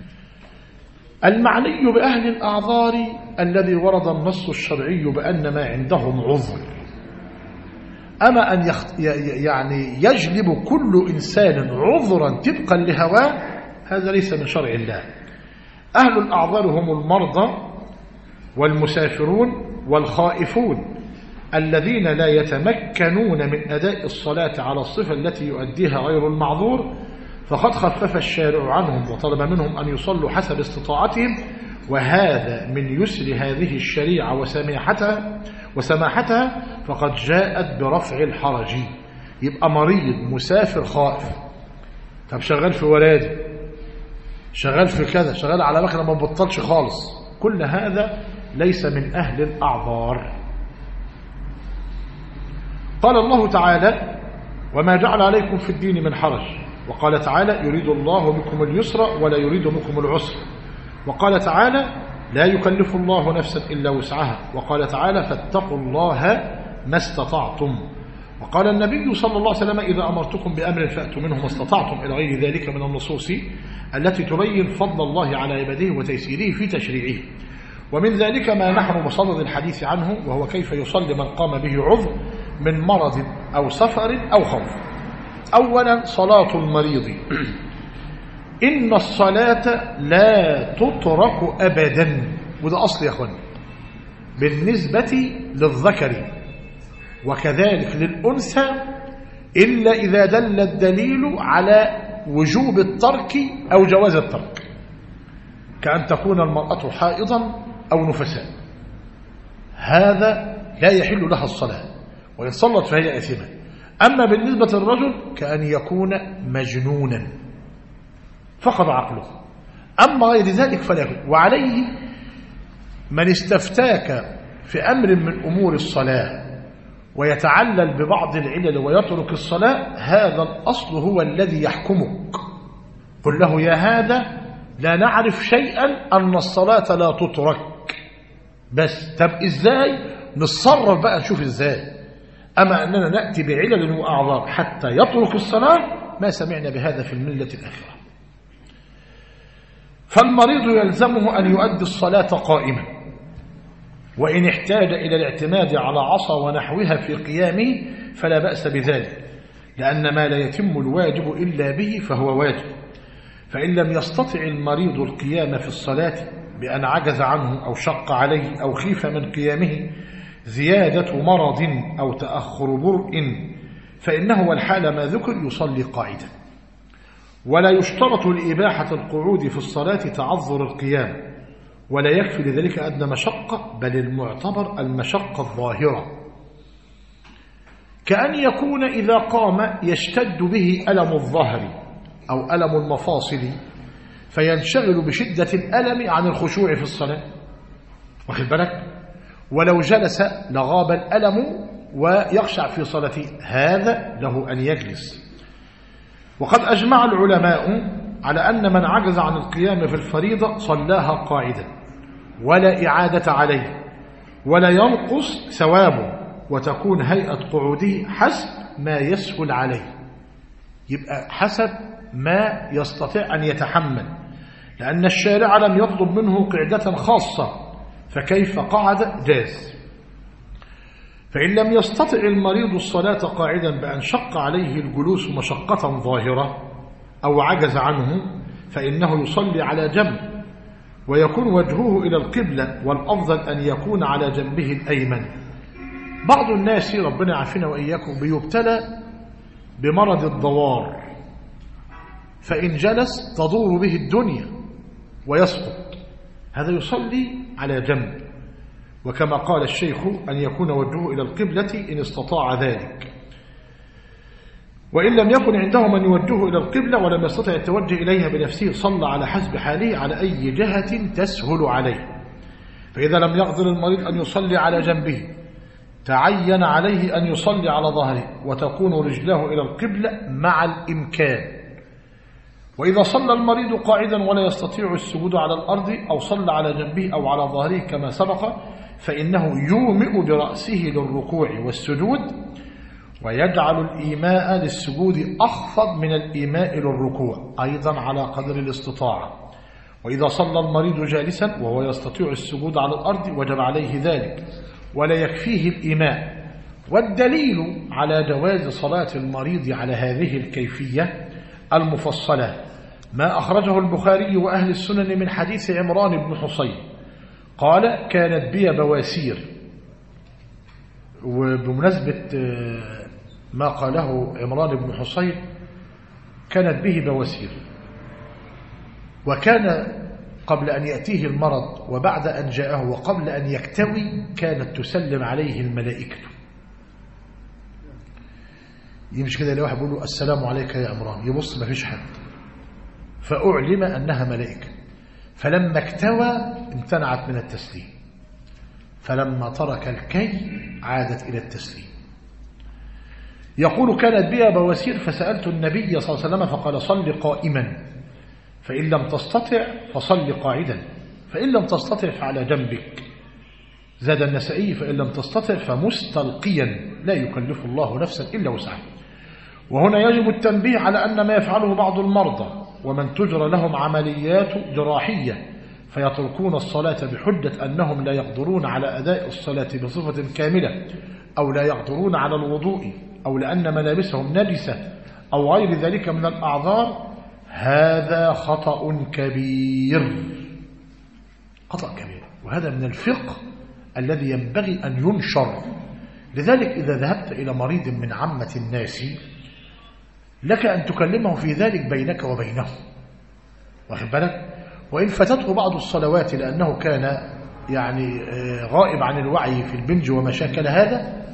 المعني بأهل الأعذار الذي ورد النص الشرعي بأن ما عندهم عذر، أما أن يخت... يعني يجلب كل إنسان عذرا طبقا لهواه، هذا ليس من شرع الله. أهل الأعذار هم المرضى والمسافرون والخائفون الذين لا يتمكنون من أداء الصلاة على الصفة التي يؤديها غير المعذور، فقد خفف الشارع عنهم وطلب منهم أن يصلوا حسب استطاعتهم، وهذا من يسر هذه الشريعة وسماحتها وسماحتها فقد جاءت برفع الحرج. يبقى مريض مسافر خائف، طب شغال في ورادي، شغال في كذا، شغال على مكنه ما بطلش خالص، كل هذا ليس من أهل الأعذار. قال الله تعالى: وما جعل عليكم في الدين من حرج. وقال تعالى: يريد الله بكم اليسر ولا يريد بكم العسر. وقال تعالى: لا يكلف الله نفسا إلا وسعها. وقال تعالى: فاتقوا الله ما استطعتم. وقال النبي صلى الله عليه وسلم: إذا أمرتكم بأمر فأتوا منه ما استطعتم، إلى غير ذلك من النصوص التي تبين فضل الله على عباده وتيسيره في تشريعه. ومن ذلك ما نحن بصدد الحديث عنه، وهو كيف يصلي من قام به عذر من مرض أو سفر أو خوف. أولا صلاة المريض. إن الصلاة لا تترك أبدا، وده أصل يا أخوان بالنسبة للذكر وكذلك للأنثى، إلا إذا دل الدليل على وجوب الترك أو جواز الترك، كأن تكون المرأة حائضا أو نفساء، هذا لا يحل لها الصلاة، وإن صلت فهي آثمة. أما بالنسبة للرجل كأن يكون مجنونا فقد عقله، أما غير ذلك فلا يكون. وعليه من استفتاك في أمر من أمور الصلاة ويتعلل ببعض العلل ويترك الصلاة، هذا الأصل هو الذي يحكمك. قل له يا هذا لا نعرف شيئا أن الصلاة لا تترك، بس طب إزاي نتصرف بقى نشوف إزاي. أما أننا نأتي بعلل وأعذار حتى يترك الصلاة، ما سمعنا بهذا في الملة الآخرة. فالمريض يلزمه أن يؤدي الصلاة قائما، وإن احتاج إلى الاعتماد على عصا ونحوها في قيامه فلا بأس بذلك، لأن ما لا يتم الواجب إلا به فهو واجب. فإن لم يستطع المريض القيام في الصلاة بأن عجز عنه أو شق عليه أو خيف من قيامه زيادة مرض أو تأخر برء، فإنه والحال ما ذكر يصلي قاعدا. ولا يشترط لإباحة القعود في الصلاة تعذر القيام، ولا يكفي لذلك أدنى مشقة، بل المعتبر المشقة الظاهرة، كأن يكون إذا قام يشتد به ألم الظهر أو ألم المفاصل فينشغل بشدة الألم عن الخشوع في الصلاة، واخد بالك؟ ولو جلس لغاب الألم ويخشع في صلاته، هذا له أن يجلس. وقد أجمع العلماء على أن من عجز عن القيام في الفريضة صلاها قاعدا ولا إعادة عليه، ولا ينقص ثوابه، وتكون هيئة قعوده حسب ما يسهل عليه، يبقى حسب ما يستطيع أن يتحمل، لأن الشارع لم يطلب منه قعدة خاصة، فكيف قعد جاز. فإن لم يستطع المريض الصلاة قاعدا بأن شق عليه الجلوس مشقة ظاهرة أو عجز عنه، فإنه يصلي على جنب، ويكون وجهه إلى القبلة، والأفضل أن يكون على جنبه الأيمن. بعض الناس ربنا يعافينا وإياكم بيبتلى بمرض الضوار، فإن جلس تدور به الدنيا ويسقط، هذا يصلي على جنب، وكما قال الشيخ أن يكون وجهه إلى القبلة إن استطاع ذلك. وإن لم يكن عنده من يوجهه إلى القبلة ولم يستطع التوجه إليها بنفسه، صلى على حسب حاله على أي جهة تسهل عليه. فإذا لم يقدر المريض أن يصلي على جنبه تعين عليه أن يصلي على ظهره، وتكون رجله إلى القبلة مع الإمكان. وإذا صلى المريض قاعدا ولا يستطيع السجود على الأرض، أو صلى على جنبه أو على ظهره كما سبق، فإنه يومئ برأسه للركوع والسجود، ويجعل الإيماء للسجود أخفض من الإيماء للركوع أيضا على قدر الاستطاعة. وإذا صلى المريض جالسا وهو يستطيع السجود على الأرض وجب عليه ذلك، ولا يكفيه الإيماء. والدليل على جواز صلاة المريض على هذه الكيفية المفصلة ما أخرجه البخاري وأهل السنن من حديث عمران بن حصين قال: كانت بي بواسير. وبمناسبة ما قاله عمران بن حصين، كانت به بواسير، وكان قبل أن يأتيه المرض وبعد أن جاءه وقبل أن يكتوي كانت تسلم عليه الملائكة. يمشي كده لواحد بيقول له: السلام عليك يا عمران، يبص ما فيش حد، فأعلم أنها ملائكة. فلما اكتوى امتنعت من التسليم، فلما ترك الكي عادت إلى التسليم. يقول: كانت بها بواسير فسألت النبي صلى الله عليه وسلم فقال: صل قائما، فإن لم تستطع فصل قاعدا، فإن لم تستطع فعلى جنبك. زاد النسائي: فإن لم تستطع فمستلقيا، لا يكلف الله نفسا إلا وسعها. وهنا يجب التنبيه على أن ما يفعله بعض المرضى ومن تجرى لهم عمليات جراحية فيتركون الصلاة بحجة أنهم لا يقدرون على أداء الصلاة بصفة كاملة، أو لا يقدرون على الوضوء، أو لأن ملابسهم نجسة، أو غير ذلك من الأعذار، هذا خطأ كبير، خطأ كبير. وهذا من الفقه الذي ينبغي أن ينشر. لذلك إذا ذهبت إلى مريض من عامة الناس لك أن تكلمه في ذلك بينك وبينه، واخد بالك؟ وإن فتته بعض الصلوات لأنه كان يعني غائب عن الوعي في البنج وما شاكل هذا،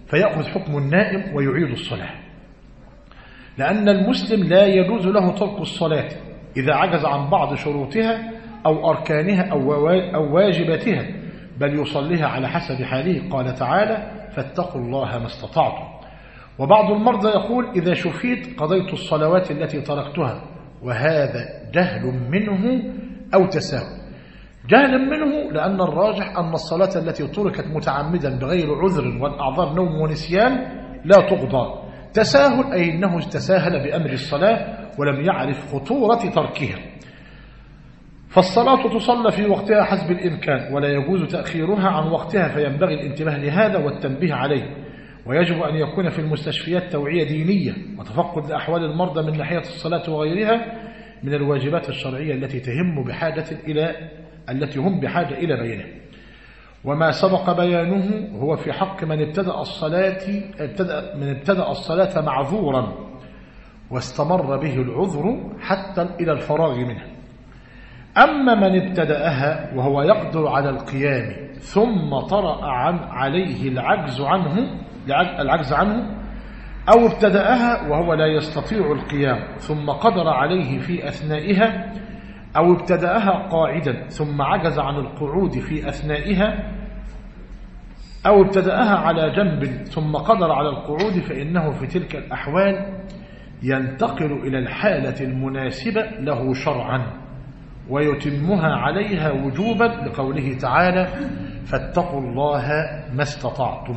فيأخذ حكم النائم ويعيد الصلاة، لأن المسلم لا يجوز له ترك الصلاة إذا عجز عن بعض شروطها أو أركانها أو واجباتها، بل يصليها على حسب حاله. قال تعالى: فاتقوا الله ما استطعتم. وبعض المرضى يقول: إذا شفيت قضيت الصلوات التي تركتها، وهذا جهل منه أو تساهل. جهل منه لأن الراجح أن الصلاة التي تركت متعمدا بغير عذر والأعذار نوم ونسيان لا تقضى. تساهل أي أنه تساهل بأمر الصلاة ولم يعرف خطورة تركها. فالصلاة تصلى في وقتها حسب الإمكان، ولا يجوز تأخيرها عن وقتها، فينبغي الانتباه لهذا والتنبيه عليه. ويجب أن يكون في المستشفيات توعية دينية وتفقد لأحوال المرضى من ناحية الصلاة وغيرها من الواجبات الشرعية التي تهم بحاجة إلى التي هم بحاجة إلى بيانها. وما سبق بيانه هو في حق من ابتدأ الصلاة ابتدأ من ابتدأ الصلاة معذورا واستمر به العذر حتى إلى الفراغ منها. أما من ابتدأها وهو يقدر على القيام ثم طرأ عن عليه العجز عنه العجز عنه أو ابتدأها وهو لا يستطيع القيام ثم قدر عليه في أثنائها، أو ابتدأها قاعدا ثم عجز عن القعود في أثنائها، أو ابتدأها على جنب ثم قدر على القعود، فإنه في تلك الأحوال ينتقل إلى الحالة المناسبة له شرعا ويتمها عليها وجوبا، لقوله تعالى: فاتقوا الله ما استطعتم.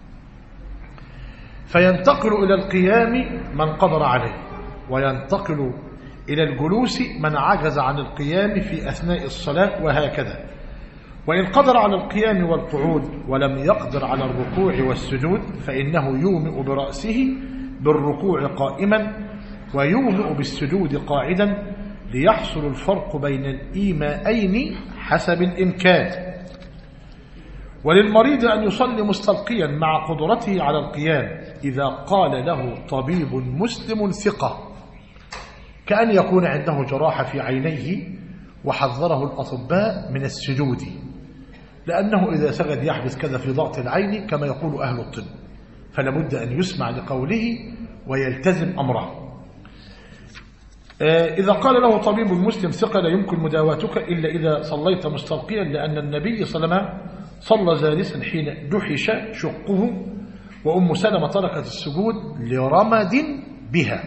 فينتقل إلى القيام من قدر عليه، وينتقل إلى الجلوس من عجز عن القيام في أثناء الصلاة، وهكذا. وإن قدر على القيام والقعود ولم يقدر على الركوع والسجود، فإنه يومئ برأسه بالركوع قائما ويومئ بالسجود قاعدا، ليحصل الفرق بين الإيمائين حسب الإمكان. وللمريض أن يصلي مستلقيا مع قدرته على القيام إذا قال له طبيب مسلم ثقة، كأن يكون عنده جراحة في عينيه وحذره الأطباء من السجود، لأنه إذا سجد يحدث كذا في ضغط العين كما يقول أهل الطب، فلابد أن يسمع لقوله ويلتزم أمره. إذا قال له طبيب مسلم ثقة: لا يمكن مداواتك إلا إذا صليت مستلقيا، لأن النبي صلى الله عليه وسلم صلى جالسا حين دحش شقه، وأم سلمة تركت السجود لرمد بها.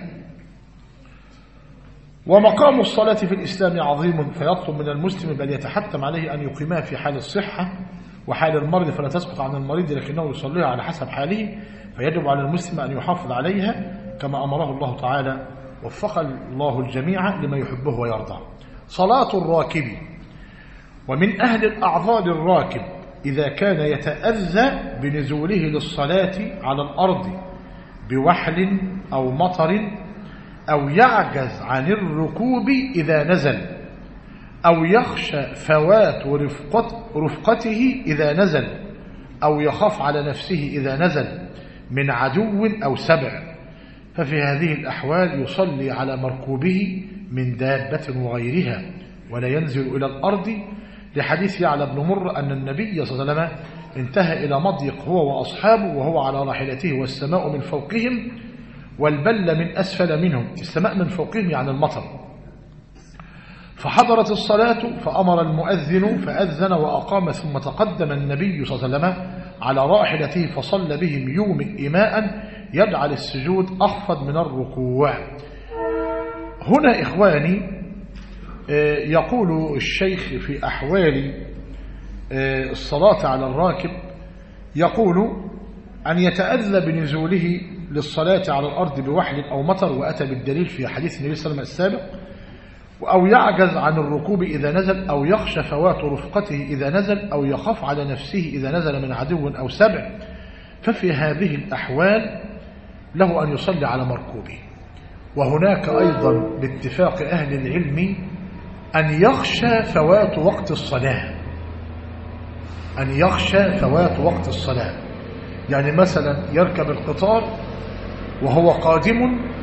ومقام الصلاة في الإسلام عظيم، فيطلب من المسلم بل يتحتم عليه أن يقيمها في حال الصحة وحال المرض، فلا تسقط عن المريض لكنه يصليها على حسب حاله، فيجب على المسلم أن يحافظ عليها كما أمره الله تعالى، وفق الله الجميع لما يحبه ويرضى. صلاة الراكب. ومن أهل الأعذار الراكب إذا كان يتأذى بنزوله للصلاة على الأرض بوحل أو مطر، أو يعجز عن الركوب إذا نزل، أو يخشى فوات رفقت رفقته إذا نزل، أو يخاف على نفسه إذا نزل من عدو أو سبع، ففي هذه الأحوال يصلي على مركوبه من دابة وغيرها ولا ينزل إلى الأرض، لحديث يعلى بن مر أن النبي صلى الله عليه وسلم انتهى إلى مضيق هو وأصحابه وهو على راحلته والسماء من فوقهم والبل من أسفل منهم. السماء من فوقهم يعني المطر. فحضرت الصلاة فأمر المؤذن فأذن وأقام، ثم تقدم النبي صلى الله عليه وسلم على راحلته فصلى بهم يومئ إيماء يجعل السجود أخفض من الركوع. هنا إخواني يقول الشيخ في أحوال الصلاة على الراكب، يقول أن يتأذى بنزوله للصلاة على الأرض بوحل أو مطر، وأتى بالدليل في حديث النبي صلى الله عليه وسلم السابق، أو يعجز عن الركوب إذا نزل، أو يخشى فوات رفقته إذا نزل، أو يخاف على نفسه إذا نزل من عدو أو سبع، ففي هذه الأحوال له أن يصلي على مركوبه. وهناك أيضا باتفاق أهل العلم أن يخشى فوات وقت الصلاة، أن يخشى فوات وقت الصلاة، يعني مثلا يركب القطار وهو قادم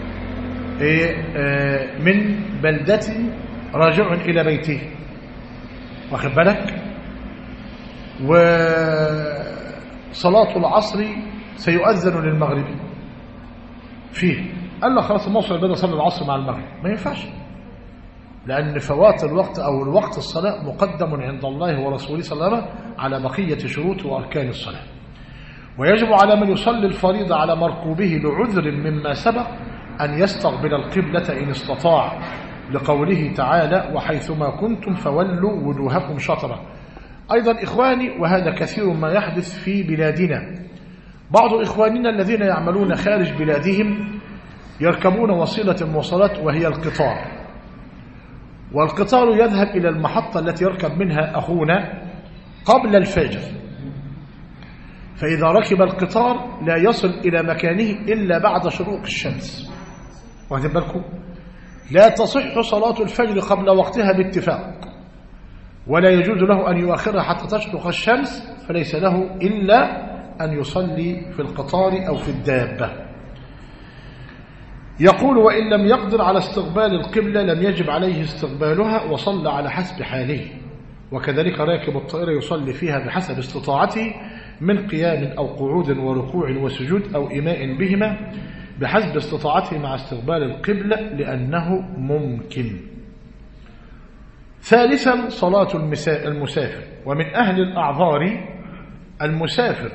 من بلدة راجع إلى بيته، واخد بالك، وصلاة العصر سيؤذن للمغرب فيه، قال له خلاص الموصل بدأ صلي العصر مع المغرب، ما ينفعش، لأن فوات الوقت أو الوقت الصلاة مقدم عند الله ورسوله صلى الله عليه وسلم على بقية شروط وأركان الصلاة. ويجب على من يصلي الفريضة على مركوبه لعذر مما سبق أن يستقبل القبلة إن استطاع، لقوله تعالى وحيثما كنتم فولوا وجوهكم شطرة. أيضا إخواني، وهذا كثير ما يحدث في بلادنا، بعض إخواننا الذين يعملون خارج بلادهم يركبون وسيلة المواصلات وهي القطار، والقطار يذهب إلى المحطة التي يركب منها أخونا قبل الفجر، فإذا ركب القطار لا يصل إلى مكانه إلا بعد شروق الشمس. واخدين بالكم؟ لا تصح صلاة الفجر قبل وقتها باتفاق، ولا يجوز له أن يؤخرها حتى تشرق الشمس، فليس له إلا أن يصلي في القطار أو في الدابة. يقول وإن لم يقدر على استقبال القبلة لم يجب عليه استقبالها، وصلى على حسب حاله. وكذلك راكب الطائرة يصلي فيها بحسب استطاعته من قيام أو قعود وركوع وسجود أو إيماء بهما بحسب استطاعته مع استقبال القبلة لأنه ممكن. ثالثا صلاة المسافر. ومن أهل الأعذار المسافر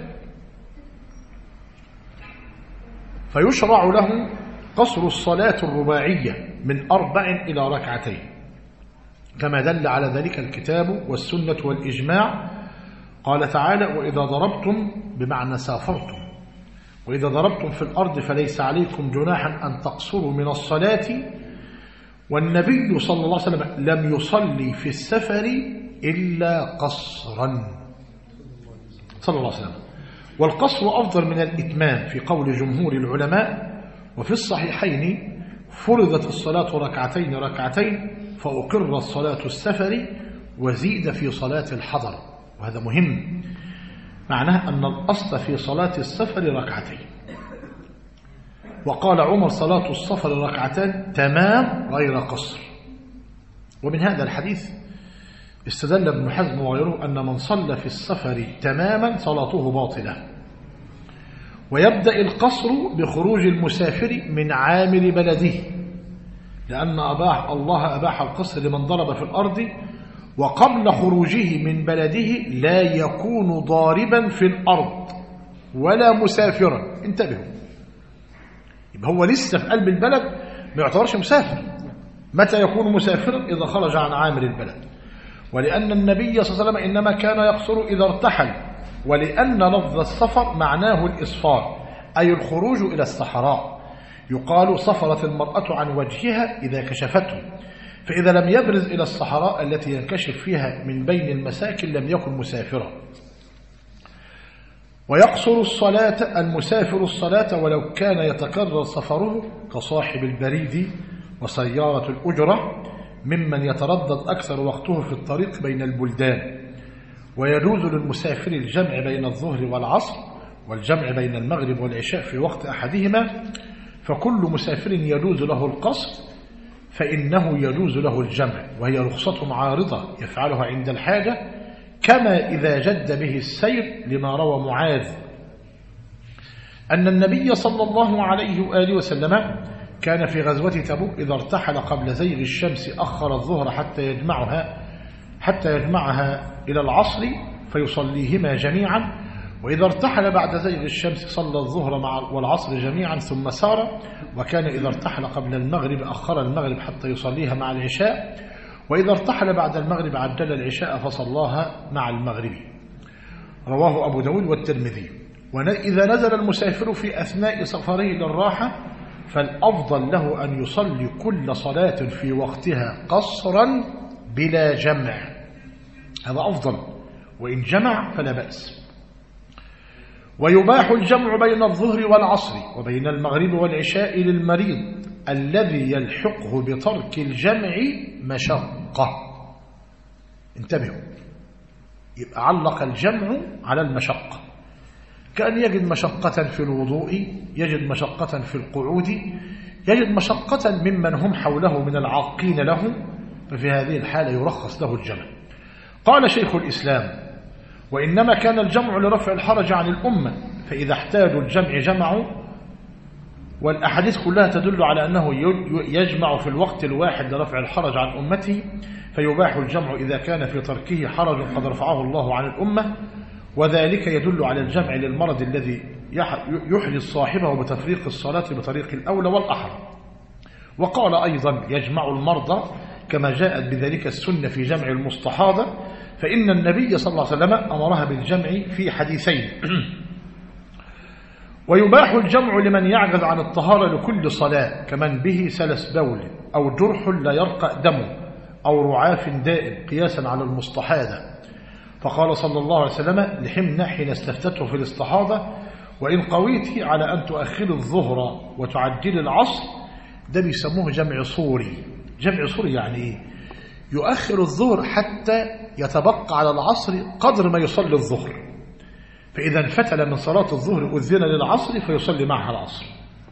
فيشرع له قصر الصلاة الرباعية من أربع إلى ركعتين، كما دل على ذلك الكتاب والسنة والإجماع. قال تعالى وإذا ضربتم بمعنى سافرتم، وإذا ضربتم في الأرض فليس عليكم جناحا أن تقصروا من الصلاة. والنبي صلى الله عليه وسلم لم يصلي في السفر إلا قصرا صلى الله عليه وسلم، والقصر أفضل من الإتمام في قول جمهور العلماء. وفي الصحيحين فرضت الصلاة ركعتين ركعتين فأقرت صلاة السفر وزيد في صلاة الحضر، وهذا مهم، معناه أن الأصل في صلاة السفر ركعتين. وقال عمر صلاة السفر ركعتان تمام غير قصر. ومن هذا الحديث استدل ابن حزم وغيره أن من صلى في السفر تماما صلاته باطلة. ويبدأ القصر بخروج المسافر من عامر بلده، لأن أباح الله أباح القصر لمن ضرب في الأرض، وقبل خروجه من بلده لا يكون ضاربا في الأرض ولا مسافرا. انتبهوا، يبقى هو لسه في قلب البلد ما يعتبرش مسافر. متى يكون مسافرا؟ إذا خرج عن عامر البلد. ولأن النبي صلى الله عليه وسلم إنما كان يقصر إذا ارتحل، ولأن لفظ السفر معناه الإسفار، أي الخروج إلى الصحراء. يقال صفرت المرأة عن وجهها إذا كشفته، فإذا لم يبرز إلى الصحراء التي ينكشف فيها من بين المساكن لم يكن مسافرا. ويقصر الصلاة المسافر الصلاة ولو كان يتكرر سفره كصاحب البريد وسيارة الأجرة ممن يتردد أكثر وقته في الطريق بين البلدان. ويجوز للمسافر الجمع بين الظهر والعصر والجمع بين المغرب والعشاء في وقت أحدهما، فكل مسافر يجوز له القصر فإنه يجوز له الجمع، وهي رخصة عارضة يفعلها عند الحاجة، كما إذا جد به السير، لما روى معاذ أن النبي صلى الله عليه وآله وسلم كان في غزوة تبوك إذا ارتحل قبل زيغ الشمس أخر الظهر حتى يجمعها حتى يجمعها إلى العصر فيصليهما جميعا، وإذا ارتحل بعد زيغ الشمس صلى الظهر مع والعصر جميعا ثم سار. وكان إذا ارتحل قبل المغرب أخر المغرب حتى يصليها مع العشاء، وإذا ارتحل بعد المغرب عجل العشاء فصلاها مع المغرب. رواه أبو داود والترمذي. وإذا نزل المسافر في أثناء سفره للراحة فالأفضل له أن يصلي كل صلاة في وقتها قصرا بلا جمع، هذا أفضل، وإن جمع فلا بأس. ويباح الجمع بين الظهر والعصر وبين المغرب والعشاء للمريض الذي يلحقه بترك الجمع مشقة. انتبهوا، يبقى علق الجمع على المشقة، كأن يجد مشقة في الوضوء، يجد مشقة في القعود، يجد مشقة ممن هم حوله من العاقين له، ففي هذه الحالة يرخص له الجمع. قال شيخ الإسلام وإنما كان الجمع لرفع الحرج عن الأمة، فإذا احتاجوا الجمع جمعوا، والأحاديث كلها تدل على أنه يجمع في الوقت الواحد لرفع الحرج عن أمته، فيباح الجمع إذا كان في تركه حرج قد رفعه الله عن الأمة، وذلك يدل على الجمع للمرض الذي يحرز صاحبه بتفريق الصلاة بطريق الأولى والأحرى. وقال أيضا يجمع المرضى كما جاءت بذلك السنة في جمع المستحاضة، فإن النبي صلى الله عليه وسلم أمرها بالجمع في حديثين. ويباح الجمع لمن يعجز عن الطهارة لكل صلاة، كمن به سلس بول أو جرح لا يرقى دمه أو رعاف دائم قياسا على المستحاضة، فقال صلى الله عليه وسلم لحمنا حين استفتته في الاستحاضة: وإن قويت على أن تؤخر الظهر وتعجل العصر. ده بيسموه جمع صوري. جمع صوري يعني إيه؟ يؤخر الظهر حتى يتبقى على العصر قدر ما يصلي الظهر، فإذا انفتل من صلاة الظهر أذن للعصر فيصلي معها العصر.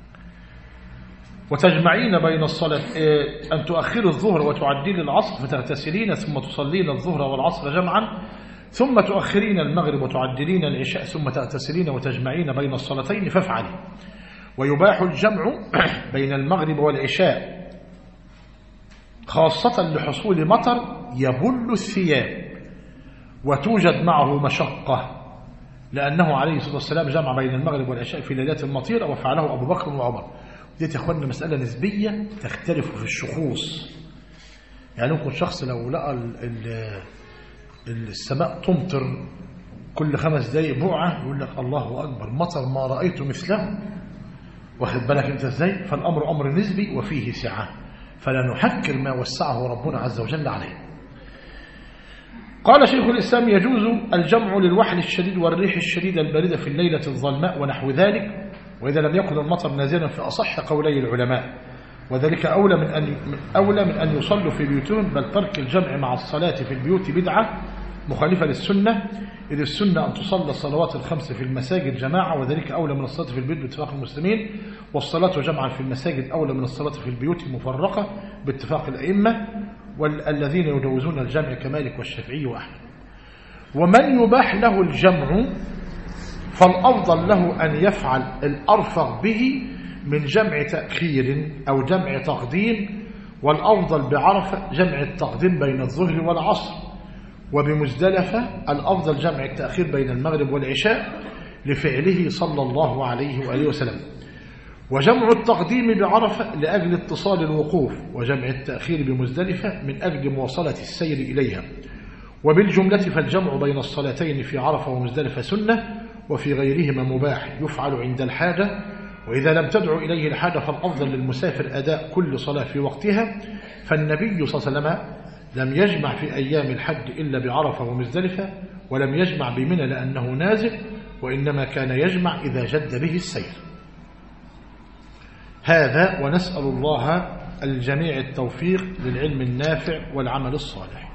وتجمعين بين الصلاة أن تؤخر الظهر وتعجل العصر فتغتسلين ثم تصلين الظهر والعصر جمعا، ثم تؤخرين المغرب وتعجلين العشاء ثم تغتسلين وتجمعين بين الصلاتين فافعلي. ويباح الجمع بين المغرب والعشاء خاصة لحصول مطر يبل الثياب وتوجد معه مشقة، لأنه عليه الصلاة والسلام جمع بين المغرب والعشاء في ليلات المطيرة وفعله أبو بكر وعمر. دي تخواننا مسألة نسبية تختلف في الشخوص. يعني ممكن شخص لو لقى السماء تمطر كل خمس دقايق بقعة يقول لك الله أكبر مطر ما رأيت مثله، واخد بالك انت ازاي؟ فالأمر أمر نسبي وفيه سعة، فلا نحكر ما وسعه ربنا عز وجل عليه. قال شيخ الإسلام: يجوز الجمع للوحل الشديد والريح الشديدة الباردة في الليلة الظلماء ونحو ذلك، وإذا لم يكن المطر نازلا في أصح قولي العلماء، وذلك أولى من أن أولى من أن يصلوا في بيوتهم، بل ترك الجمع مع الصلاة في البيوت بدعة مخالفة للسنة، إذ السنة أن تصلى الصلوات الخمس في المساجد جماعة، وذلك أولى من الصلاة في البيوت باتفاق المسلمين، والصلاة جمعا في المساجد أولى من الصلاة في البيوت مفرقة باتفاق الأئمة والذين يجوزون الجمع كمالك والشافعي وأحمد. ومن يباح له الجمع فالأفضل له أن يفعل الأرفق به من جمع تأخير أو جمع تقديم، والأفضل بعرفة جمع التقديم بين الظهر والعصر، وبمزدلفة الأفضل جمع التأخير بين المغرب والعشاء لفعله صلى الله عليه وآله وسلم، وجمع التقديم بعرفة لأجل اتصال الوقوف، وجمع التأخير بمزدلفة من أجل مواصلة السير إليها. وبالجملة فالجمع بين الصلاتين في عرفة ومزدلفة سنة، وفي غيرهما مباح يفعل عند الحاجة، وإذا لم تدعو إليه الحاجة فالأفضل للمسافر أداء كل صلاة في وقتها، فالنبي صلى الله عليه وسلم لم يجمع في أيام الحج إلا بعرفة ومزدلفة، ولم يجمع بمنى لأنه نازل، وإنما كان يجمع إذا جد به السير. هذا، ونسأل الله الجميع التوفيق للعلم النافع والعمل الصالح.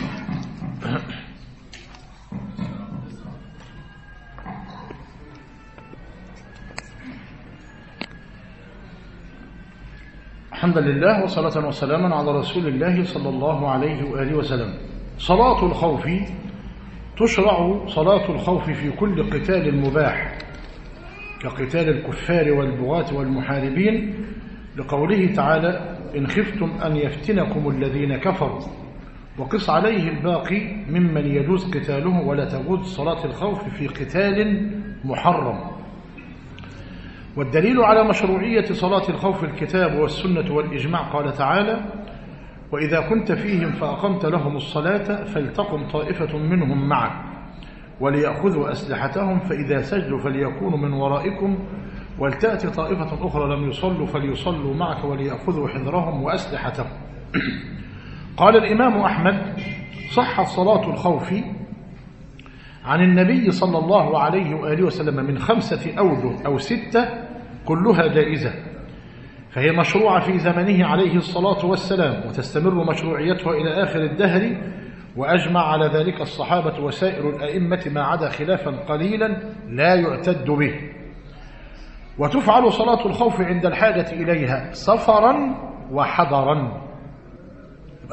الحمد لله وصلاة وسلاما على رسول الله صلى الله عليه وآله وسلم. صلاة الخوف تشرع صلاة الخوف في كل قتال مباح كقتال الكفار والبغاة والمحاربين، لقوله تعالى: إن خفتم أن يفتنكم الذين كفروا، وقص عليه الباقي ممن يجوز قتاله ولا تجوز صلاة الخوف في قتال محرم. والدليل على مشروعية صلاة الخوف الكتاب والسنة والإجماع، قال تعالى: وإذا كنت فيهم فأقمت لهم الصلاة فلتقم طائفة منهم معك وليأخذوا أسلحتهم فإذا سجدوا فليكونوا من ورائكم ولتأتي طائفة أخرى لم يصلوا فليصلوا معك وليأخذوا حذرهم وأسلحتهم. قال الإمام أحمد: صحت صلاة الخوف عن النبي صلى الله عليه وآله وسلم من خمسة أوجه أو ستة كلها جائزة، فهي مشروعة في زمنه عليه الصلاة والسلام، وتستمر مشروعيتها إلى آخر الدهر، وأجمع على ذلك الصحابة وسائر الأئمة ما عدا خلافا قليلا لا يعتد به. وتفعل صلاة الخوف عند الحاجة إليها سفرا وحضرا.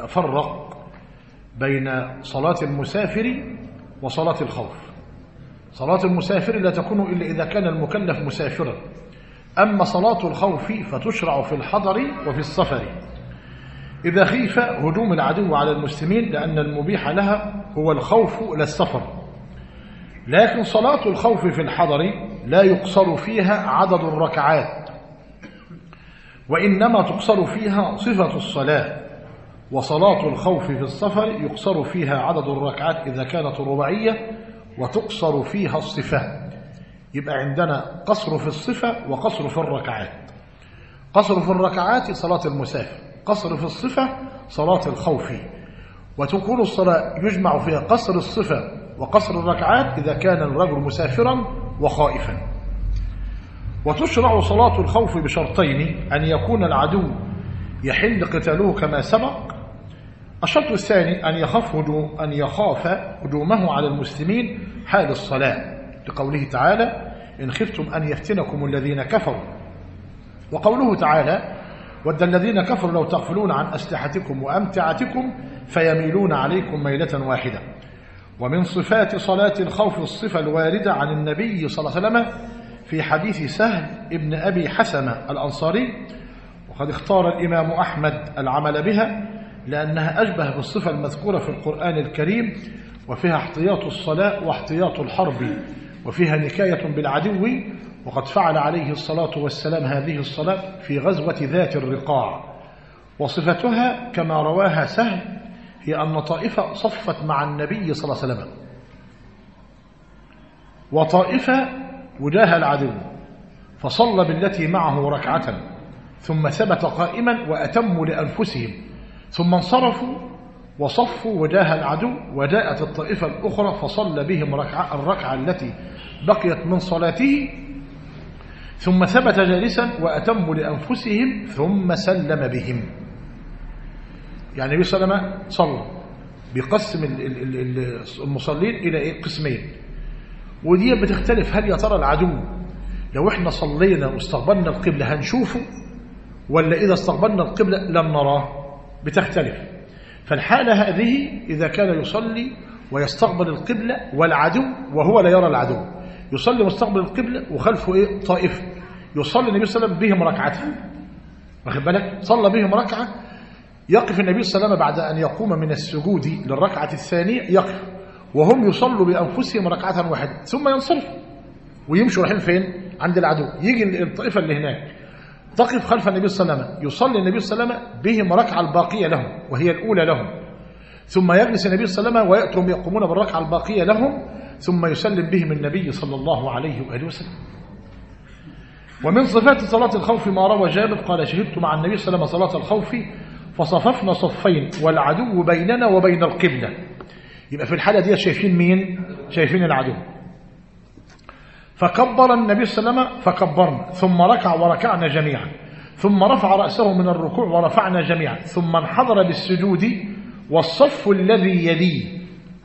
فرق بين صلاة المسافر وصلاة الخوف. صلاة المسافر لا تكون إلا إذا كان المكلف مسافرا. أما صلاة الخوف فتشرع في الحضر وفي السفر إذا خيف هجوم العدو على المسلمين، لأن المبيح لها هو الخوف لا السفر. لكن صلاة الخوف في الحضر لا يقصر فيها عدد الركعات، وإنما تقصر فيها صفة الصلاة. وصلاة الخوف في السفر يقصر فيها عدد الركعات إذا كانت رباعية، وتقصر فيها الصفة. يبقى عندنا قصر في الصفة وقصر في الركعات. قصر في الركعات صلاة المسافر، قصر في الصفة صلاة الخوف. وتكون الصلاة يجمع فيها قصر الصفة وقصر الركعات إذا كان الرجل مسافرا وخائفا. وتشرع صلاة الخوف بشرطين: أن يكون العدو يحل قتاله كما سبق. الشرط الثاني أن يخاف أن يخاف هجومه على المسلمين حال الصلاة، لقوله تعالى: إن خفتم أن يفتنكم الذين كفروا. وقوله تعالى: ود الذين كفروا لو تغفلون عن أسلحتكم وأمتعتكم فيميلون عليكم ميلة واحدة. ومن صفات صلاة الخوف الصفة الواردة عن النبي صلى الله عليه وسلم في حديث سهل ابن أبي حسمة الأنصاري، وقد اختار الإمام أحمد العمل بها لأنها أشبه بالصفة المذكورة في القرآن الكريم، وفيها احتياط الصلاة واحتياط الحرب، وفيها نكاية بالعدو. وقد فعل عليه الصلاة والسلام هذه الصلاة في غزوة ذات الرقاع. وصفتها كما رواها سهل هي أن طائفة صفت مع النبي صلى الله عليه وسلم، وطائفة وجاه العدو، فصلى بالتي معه ركعة ثم ثبت قائما وأتموا لأنفسهم، ثم انصرفوا وصفوا وجاه العدو. وجاءت الطائفة الأخرى فصلى بهم ركعة الركعة التي بقيت من صلاته، ثم ثبت جالسا وأتموا لأنفسهم ثم سلم بهم. يعني النبي صلى الله عليه وسلم صلى بيقسم المصلين إلى قسمين، ودي بتختلف. هل يا ترى العدو لو احنا صلينا واستقبلنا القبلة هنشوفه، ولا إذا استقبلنا القبلة لم نراه؟ بتختلف. فالحالة هذه إذا كان يصلي ويستقبل القبلة والعدو وهو لا يرى العدو، يصلي مستقبل القبلة وخلفه إيه؟ طائفة، يصلي النبي صلى الله عليه وسلم بهم ركعتين، واخد بالك؟ صلى بهم ركعة، يقف النبي صلى الله عليه وسلم بعد أن يقوم من السجود للركعة الثانية، يقف وهم يصلوا بأنفسهم ركعة واحدة، ثم ينصرف ويمشوا رايحين فين؟ عند العدو. يجي الطائفة اللي هناك تقف خلف النبي صلى الله عليه وسلم، يصلي النبي صلى الله عليه وسلم بهم ركعة الباقية لهم وهي الأولى لهم، ثم يجلس النبي صلى الله عليه وسلم ويأتون يقومون بالركعة الباقية لهم، ثم يسلم بهم النبي صلى الله عليه وآله وسلم. ومن صفات صلاة الخوف ما روى جابر قال: شهدت مع النبي صلى الله عليه وسلم صلاة الخوف فصففنا صفين والعدو بيننا وبين القبلة. يبقى في الحالة دي شايفين مين؟ شايفين العدو. فكبر النبي صلى الله عليه وسلم فكبرنا، ثم ركع وركعنا جميعا، ثم رفع رأسه من الركوع ورفعنا جميعا، ثم انحدر بالسجود والصف الذي يليه،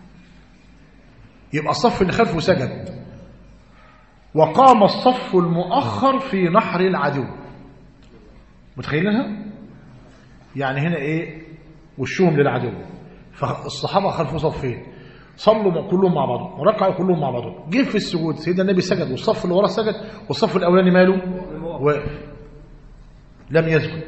يبقى الصف اللي خلفه سجد، وقام الصف المؤخر في نحر العدو. متخيلينها؟ يعني هنا ايه؟ وشهم للعدو، فالصحابة خلفوا صفين، صلوا كلهم مع بعضهم وركعوا كلهم مع بعضهم. جه في السجود سيدنا النبي سجد والصف اللي وراه سجد، والصف الاولاني ماله؟ واقف لم يسجد.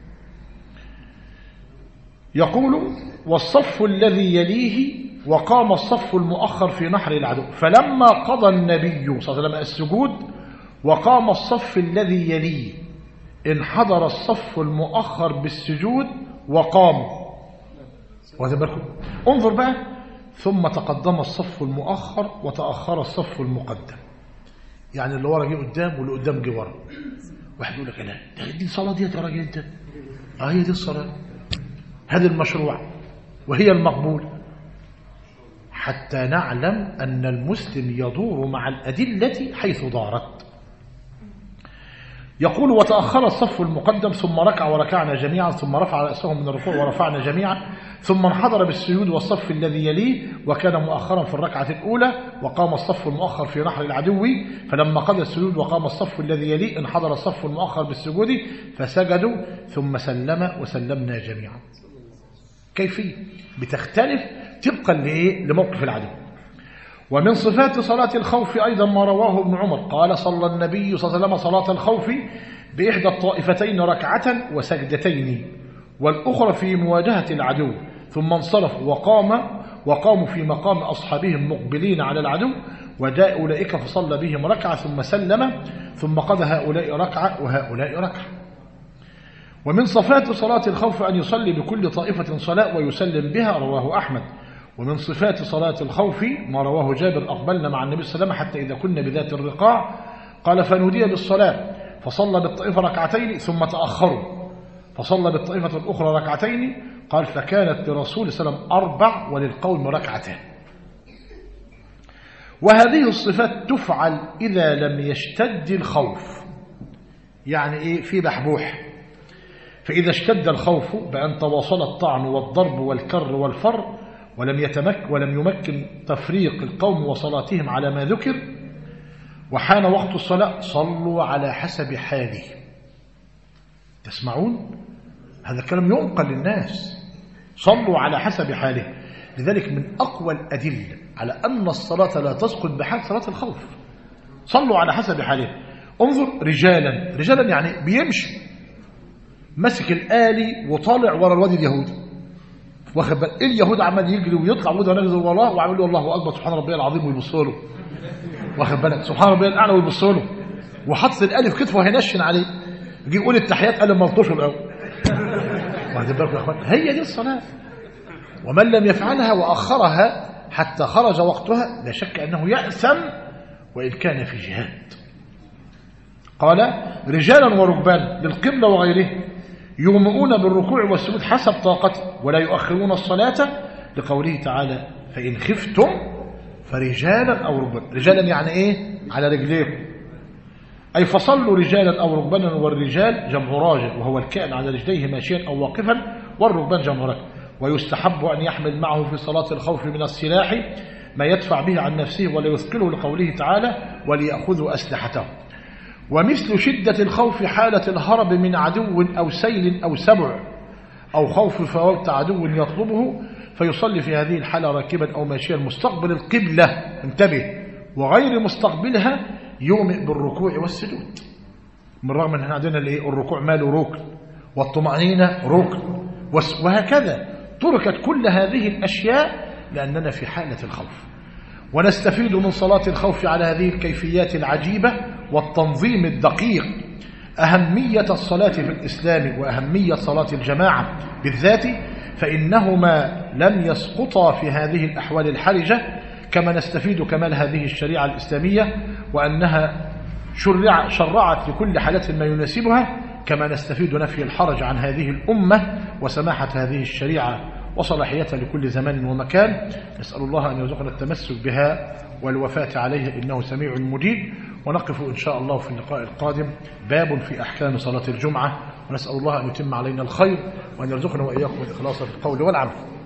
يقول: والصف الذي يليه وقام الصف المؤخر في نحر العدو، فلما قضى النبي صلى الله عليه وسلم السجود وقام الصف الذي يليه انحدر الصف المؤخر بالسجود وقام. واخد بالكم؟ انظر بقى: ثم تقدم الصف المؤخر وتأخر الصف المقدم. يعني اللي ورا جه قدام واللي قدام جه ورا. واحد يقول لك: لا دي الصلاة دي يا راجل انت، اه هي دي الصلاة، هذا المشروع وهي المقبول، حتى نعلم أن المسلم يدور مع الأدلة حيث دارت. يقول: وتأخر الصف المقدم ثم ركع وركعنا جميعا، ثم رفع رأسه من الركوع ورفعنا جميعا، ثم انحدر بالسجود والصف الذي يليه وكان مؤخرا في الركعة الأولى، وقام الصف المؤخر في نحر العدو، فلما قضى السجود وقام الصف الذي يليه انحدر الصف المؤخر بالسجود فسجدوا ثم سلم وسلمنا جميعا. كيفية بتختلف طبقا لإيه؟ لموقف العدو. ومن صفات صلاة الخوف أيضا ما رواه ابن عمر قال صلى النبي صلى الله عليه وسلم صلاة الخوف بإحدى الطائفتين ركعة وسجدتين والأخرى في مواجهة العدو ثم انصرف وقام وقاموا في مقام أصحابهم مقبلين على العدو وجاء أولئك فصلى بهم ركعة ثم سلم ثم قضى هؤلاء ركعة وهؤلاء ركعة. ومن صفات صلاة الخوف أن يصلي بكل طائفة صلاة ويسلم بها رواه أحمد. ومن صفات صلاة الخوف ما رواه جابر أقبلنا مع النبي صلى الله عليه وسلم حتى إذا كنا بذات الرقاع قال فنودي بالصلاة فصلى بالطائفة ركعتين ثم تأخروا فصلى بالطائفة الأخرى ركعتين قال فكانت لرسول صلى الله عليه وسلم أربع وللقوم ركعتين. وهذه الصفات تفعل إذا لم يشتد الخوف، يعني إيه؟ في بحبوح. فإذا اشتد الخوف بأن تواصل الطعن والضرب والكر والفر ولم يتمك ولم يمكن تفريق القوم وصلاتهم على ما ذكر وحان وقت الصلاة صلوا على حسب حاله. تسمعون؟ هذا الكلام ينقل للناس، صلوا على حسب حاله. لذلك من أقوى الأدلة على أن الصلاة لا تسقط بحال صلاة الخوف. صلوا على حسب حاله. انظر رجالا، رجالا يعني بيمشي مسك الآلي وطالع ورا الوادي اليهودي، واخد بالك اليهود عمال يجري ويطلع وده نجري وراه وعمل له الله اكبر سبحان ربي العظيم ويبصوا له، واخد بالك سبحان ربي الاعلى ويبصوا له وحط الالف كتفه هينشن عليه يجي يقول التحيات قال ملطشه الاول. واخد بالك يا اخوان؟ هي دي الصلاه. ومن لم يفعلها واخرها حتى خرج وقتها لا شك انه يأثم وان كان في جهاد. قال رجالا وركبان للقبلة وغيره يومئون بالركوع والسجود حسب طاقته ولا يؤخرون الصلاة لقوله تعالى فإن خفتم فرجالا أو ركبانا. رجالا يعني إيه؟ على رجليكم، أي فصلوا رجالا أو ركبانا. والرجال جمع راجل وهو الكائن على رجليه ماشيا أو واقفا، والركبان جمع راجل. ويستحب أن يحمل معه في صلاة الخوف من السلاح ما يدفع به عن نفسه ولا يثقله لقوله تعالى وليأخذوا أسلحتهم. ومثل شدة الخوف حالة الهرب من عدو أو سيل أو سبع أو خوف فوات عدو يطلبه فيصلي في هذه الحالة راكبا أو ماشيا مستقبل القبلة، انتبه، وغير مستقبلها يومئ بالركوع والسجود. من رغم أن عندنا الركوع ماله ركن والطمأنينة ركن وهكذا تركت كل هذه الأشياء لأننا في حالة الخوف. ونستفيد من صلاة الخوف على هذه الكيفيات العجيبة والتنظيم الدقيق أهمية الصلاة في الإسلام وأهمية صلاة الجماعة بالذات، فإنهما لم يسقطا في هذه الأحوال الحرجة. كما نستفيد كمال هذه الشريعة الإسلامية وأنها شرع شرعت لكل حالة ما يناسبها، كما نستفيد نفي الحرج عن هذه الأمة وسماحة هذه الشريعة وصلاحيتها لكل زمان ومكان. نسأل الله أن يرزقنا التمسك بها والوفاة عليها إنه سميع مجيب. ونقف إن شاء الله في اللقاء القادم باب في أحكام صلاة الجمعة، ونسأل الله أن يتم علينا الخير وأن يرزقنا وإياكم الإخلاص في القول والعمل.